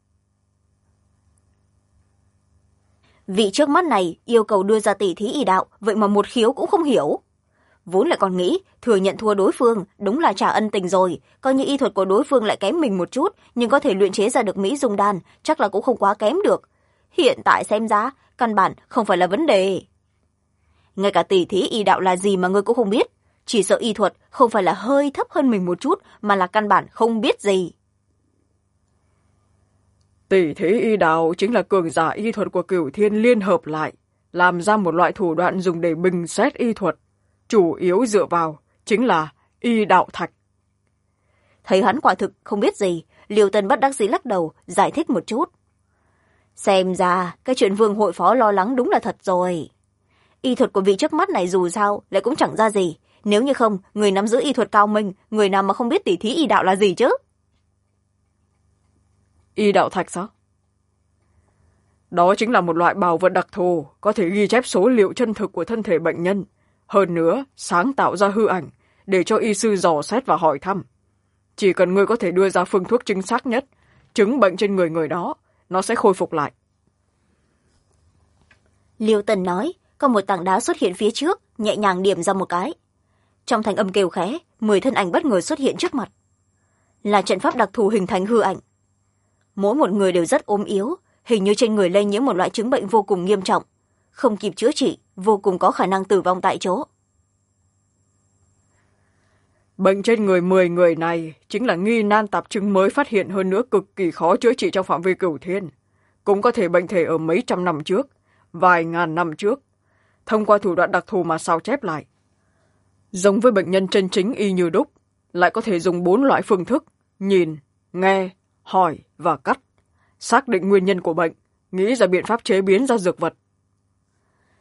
Vị trước mắt này yêu cầu đưa ra tỉ thí y đạo, vậy mà một khiếu cũng không hiểu. Vốn lại còn nghĩ thừa nhận thua đối phương đúng là trả ân tình rồi, coi như y thuật của đối phương lại kém mình một chút, nhưng có thể luyện chế ra được mỹ dung đan, chắc là cũng không quá kém được. Hiện tại xem ra căn bản không phải là vấn đề. Ngay cả tỉ thí y đạo là gì mà ngươi cũng không biết, chỉ sợ y thuật không phải là hơi thấp hơn mình một chút, mà là căn bản không biết gì. Tỉ thí y đạo chính là cường giả y thuật của Cửu Thiên liên hợp lại, làm ra một loại thủ đoạn dùng để bình xét y thuật, chủ yếu dựa vào chính là y đạo thạch. Thấy hắn quả thực không biết gì, Liêu Tân bất đắc dĩ lắc đầu, giải thích một chút. Xem ra cái chuyện Vương hội phó lo lắng đúng là thật rồi. Y thuật của vị trước mắt này dù sao lại cũng chẳng ra gì, nếu như không người nắm giữ y thuật cao minh, người nào mà không biết tỉ thí y đạo là gì chứ? Y đạo thạch sao? Đó chính là một loại bảo vật đặc thù, có thể ghi chép số liệu chân thực của thân thể bệnh nhân, hơn nữa sáng tạo ra hư ảnh để cho y sư dò xét và hỏi thăm. Chỉ cần người có thể đưa ra phương thuốc chính xác nhất, chứng bệnh trên người đó, nó sẽ khôi phục lại. Liêu Tần nói, có một tảng đá xuất hiện phía trước, nhẹ nhàng điểm ra một cái. Trong thanh âm kêu khẽ, 10 thân ảnh bất ngờ xuất hiện trước mặt. Là trận pháp đặc thù hình thành hư ảnh. Mỗi một người đều rất ốm yếu, hình như trên người lây nhiễm một loại chứng bệnh vô cùng nghiêm trọng, không kịp chữa trị, vô cùng có khả năng tử vong tại chỗ. Bệnh trên người 10 người này chính là nghi nan tạp chứng mới phát hiện, hơn nữa cực kỳ khó chữa trị trong phạm vi Cửu Thiên. Cũng có thể bệnh thể ở mấy trăm năm trước, vài ngàn năm trước, thông qua thủ đoạn đặc thù mà sao chép lại. Giống với bệnh nhân chân chính y như đúc, lại có thể dùng 4 loại phương thức: nhìn, nghe, hỏi và cắt, xác định nguyên nhân của bệnh, nghĩ ra biện pháp chế biến ra dược vật.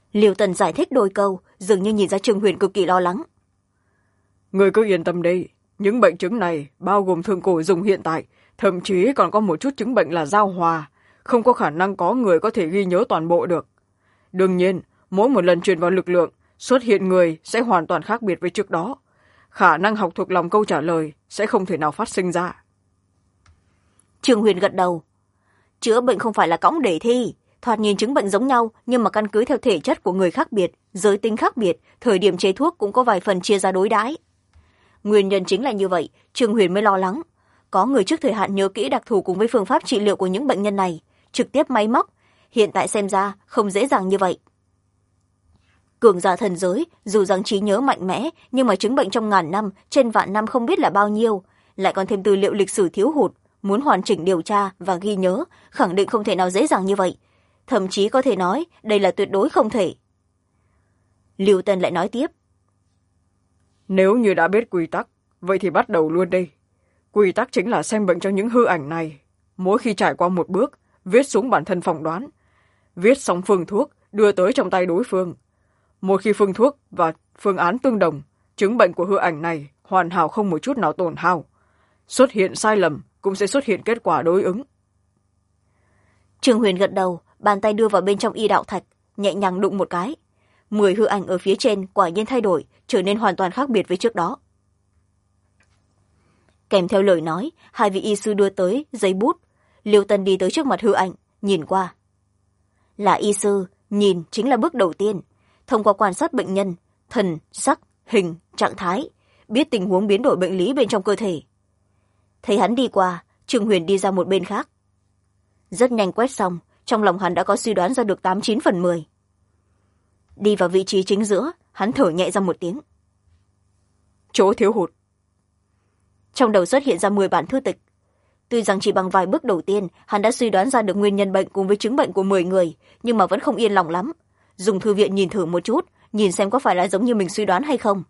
Liêu Tần giải thích đôi câu, dường như nhìn ra Trương Huyền cực kỳ lo lắng. Người cứ yên tâm đi, những bệnh chứng này bao gồm thượng cổ dùng hiện tại, thậm chí còn có một chút chứng bệnh là giao hòa, không có khả năng có người có thể ghi nhớ toàn bộ được. Đương nhiên, mỗi một lần truyền vào lực lượng, xuất hiện người sẽ hoàn toàn khác biệt với trước đó. Khả năng học thuộc lòng câu trả lời sẽ không thể nào phát sinh ra. Trương Huyền gật đầu. Chữa bệnh không phải là cõng để thi, thoạt nhìn chứng bệnh giống nhau, nhưng mà căn cứ theo thể chất của người khác biệt, giới tính khác biệt, thời điểm chế thuốc cũng có vài phần chia ra đối đãi. Nguyên nhân chính là như vậy, Trương Huyền mới lo lắng. Có người trước thời hạn nhớ kỹ đặc thù cùng với phương pháp trị liệu của những bệnh nhân này, trực tiếp máy móc, hiện tại xem ra không dễ dàng như vậy. Cường giả thần giới, dù rằng trí nhớ mạnh mẽ, nhưng mà chứng bệnh trong ngàn năm, trên vạn năm không biết là bao nhiêu, lại còn thêm tư liệu lịch sử thiếu hụt, muốn hoàn chỉnh điều tra và ghi nhớ, khẳng định không thể nào dễ dàng như vậy. Thậm chí có thể nói, đây là tuyệt đối không thể. Lưu Tân lại nói tiếp. Nếu như đã biết quy tắc, vậy thì bắt đầu luôn đi. Quy tắc chính là xem bệnh cho những hư ảnh này. Mỗi khi trải qua một bước, viết xuống bản thân phỏng đoán. Viết xong phương thuốc, đưa tới trong tay đối phương. Một khi phương thuốc và phương án tương đồng, chứng bệnh của hư ảnh này hoàn hảo không một chút nào tổn hao. Xuất hiện sai lầm cũng sẽ xuất hiện kết quả đối ứng. Trương Huyền gật đầu, bàn tay đưa vào bên trong y đạo thạch, nhẹ nhàng đụng một cái. 10 hư ảnh ở phía trên quả nhiên thay đổi, trở nên hoàn toàn khác biệt với trước đó. Kèm theo lời nói, hai vị y sư đưa tới giấy bút. Liêu Tân đi tới trước mặt hư ảnh, nhìn qua. Là y sư, nhìn chính là bước đầu tiên. Thông qua quan sát bệnh nhân, thần, sắc, hình, trạng thái, biết tình huống biến đổi bệnh lý bên trong cơ thể. Thấy hắn đi qua, Trương Huyền đi ra một bên khác. Rất nhanh quét xong, trong lòng hắn đã có suy đoán ra được 89/10. Đi vào vị trí chính giữa, hắn thở nhẹ ra một tiếng. Chỗ thiếu hụt. Trong đầu xuất hiện ra 10 bản thư tịch. Tuy rằng chỉ bằng vài bước đầu tiên, hắn đã suy đoán ra được nguyên nhân bệnh cùng với chứng bệnh của 10 người, nhưng mà vẫn không yên lòng lắm. Dùng thư viện nhìn thử một chút, nhìn xem có phải là giống như mình suy đoán hay không.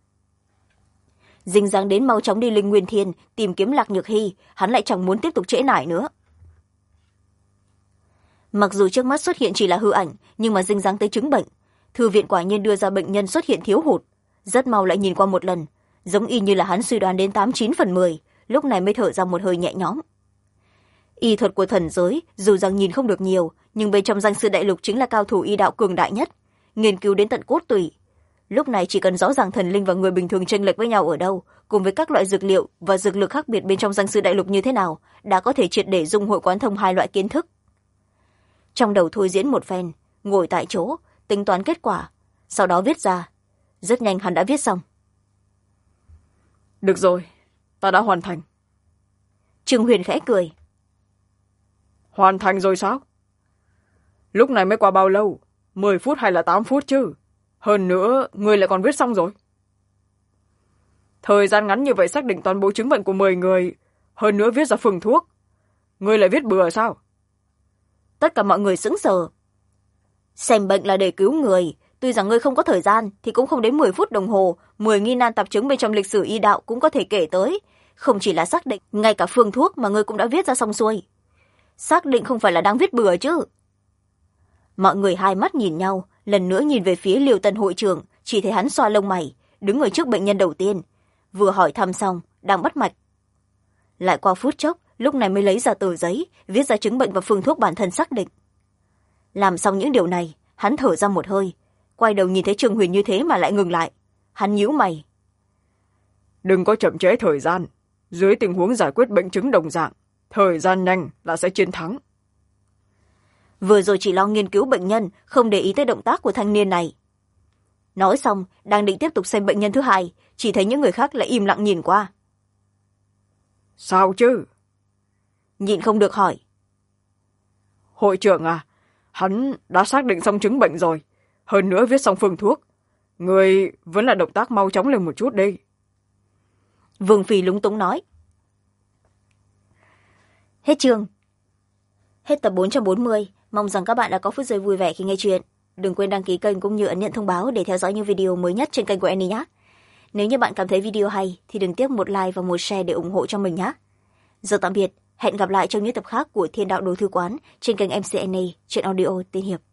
Dính dáng đến mau chóng đi Linh Nguyên Thiên, tìm kiếm Lạc Nhược Hy, hắn lại chẳng muốn tiếp tục trễ nải nữa. Mặc dù trước mắt xuất hiện chỉ là hư ảnh, nhưng mà dính dáng tới chứng bệnh. Thư viện quả nhiên đưa ra bệnh nhân xuất hiện thiếu hụt. Rất mau lại nhìn qua một lần, giống y như là hắn suy đoán đến 89/10, lúc này mới thở ra một hơi nhẹ nhõm. Y thuật của thần giới, dù rằng nhìn không được nhiều, nhưng bên trong danh sư đại lục chính là cao thủ y đạo cường đại nhất, nghiên cứu đến tận cốt tủy. Lúc này chỉ cần rõ ràng thần linh và người bình thường chênh lệch với nhau ở đâu, cùng với các loại dược liệu và dược lực khác biệt bên trong danh sư đại lục như thế nào, đã có thể triệt để dung hội quán thông hai loại kiến thức. Trong đầu thôi diễn một phen, ngồi tại chỗ, tính toán kết quả, sau đó viết ra. Rất nhanh hắn đã viết xong. Được rồi, ta đã hoàn thành. Trương Huyền khẽ cười. Hoàn thành rồi sao? Lúc này mới qua bao lâu? 10 phút hay là 8 phút chứ? Hơn nữa, người lại còn viết xong rồi. Thời gian ngắn như vậy xác định toàn bộ chứng bệnh của 10 người, hơn nữa viết ra phương thuốc. Người lại viết bừa sao? Tất cả mọi người sững sờ. Xem bệnh là để cứu người, tuy rằng ngươi không có thời gian thì cũng không đến 10 phút đồng hồ, 10 nghi nan tạp chứng bên trong lịch sử y đạo cũng có thể kể tới. Không chỉ là xác định, ngay cả phương thuốc mà ngươi cũng đã viết ra xong xuôi. Xác định không phải là đang viết bừa chứ. Mọi người hai mắt nhìn nhau, lần nữa nhìn về phía Liêu Tân hội trưởng, chỉ thấy hắn xoa lông mày, đứng ở trước bệnh nhân đầu tiên. Vừa hỏi thăm xong, đang bắt mạch. Lại qua phút chốc, lúc này mới lấy ra tờ giấy, viết ra chứng bệnh và phương thuốc bản thân xác định. Làm xong những điều này, hắn thở ra một hơi, quay đầu nhìn thấy Trương Huyền như thế mà lại ngừng lại. Hắn nhíu mày. Đừng có chậm trễ thời gian. Dưới tình huống giải quyết bệnh chứng đồng dạng, thời gian nhanh là sẽ chiến thắng. Vừa rồi chỉ lo nghiên cứu bệnh nhân, không để ý tới động tác của thanh niên này. Nói xong, đang định tiếp tục xem bệnh nhân thứ hai, chỉ thấy những người khác lại im lặng nhìn qua. Sao chứ? Nhịn không được hỏi. Hội trưởng à, hắn đã xác định xong chứng bệnh rồi, hơn nữa viết xong phương thuốc. Người vẫn là động tác mau chóng lên một chút đi. Vương Phi lúng túng nói. Hết chương. Hết tập 440. Mong rằng các bạn đã có phút giây vui vẻ khi nghe chuyện. Đừng quên đăng ký kênh cũng như ấn nhận thông báo để theo dõi những video mới nhất trên kênh của Annie nhé. Nếu như bạn cảm thấy video hay thì đừng tiếc một like và một share để ủng hộ cho mình nhé. Giờ tạm biệt, hẹn gặp lại trong những tập khác của Thiên Đạo Đồ Thư Quán trên kênh MC Annie, truyện audio tiên hiệp.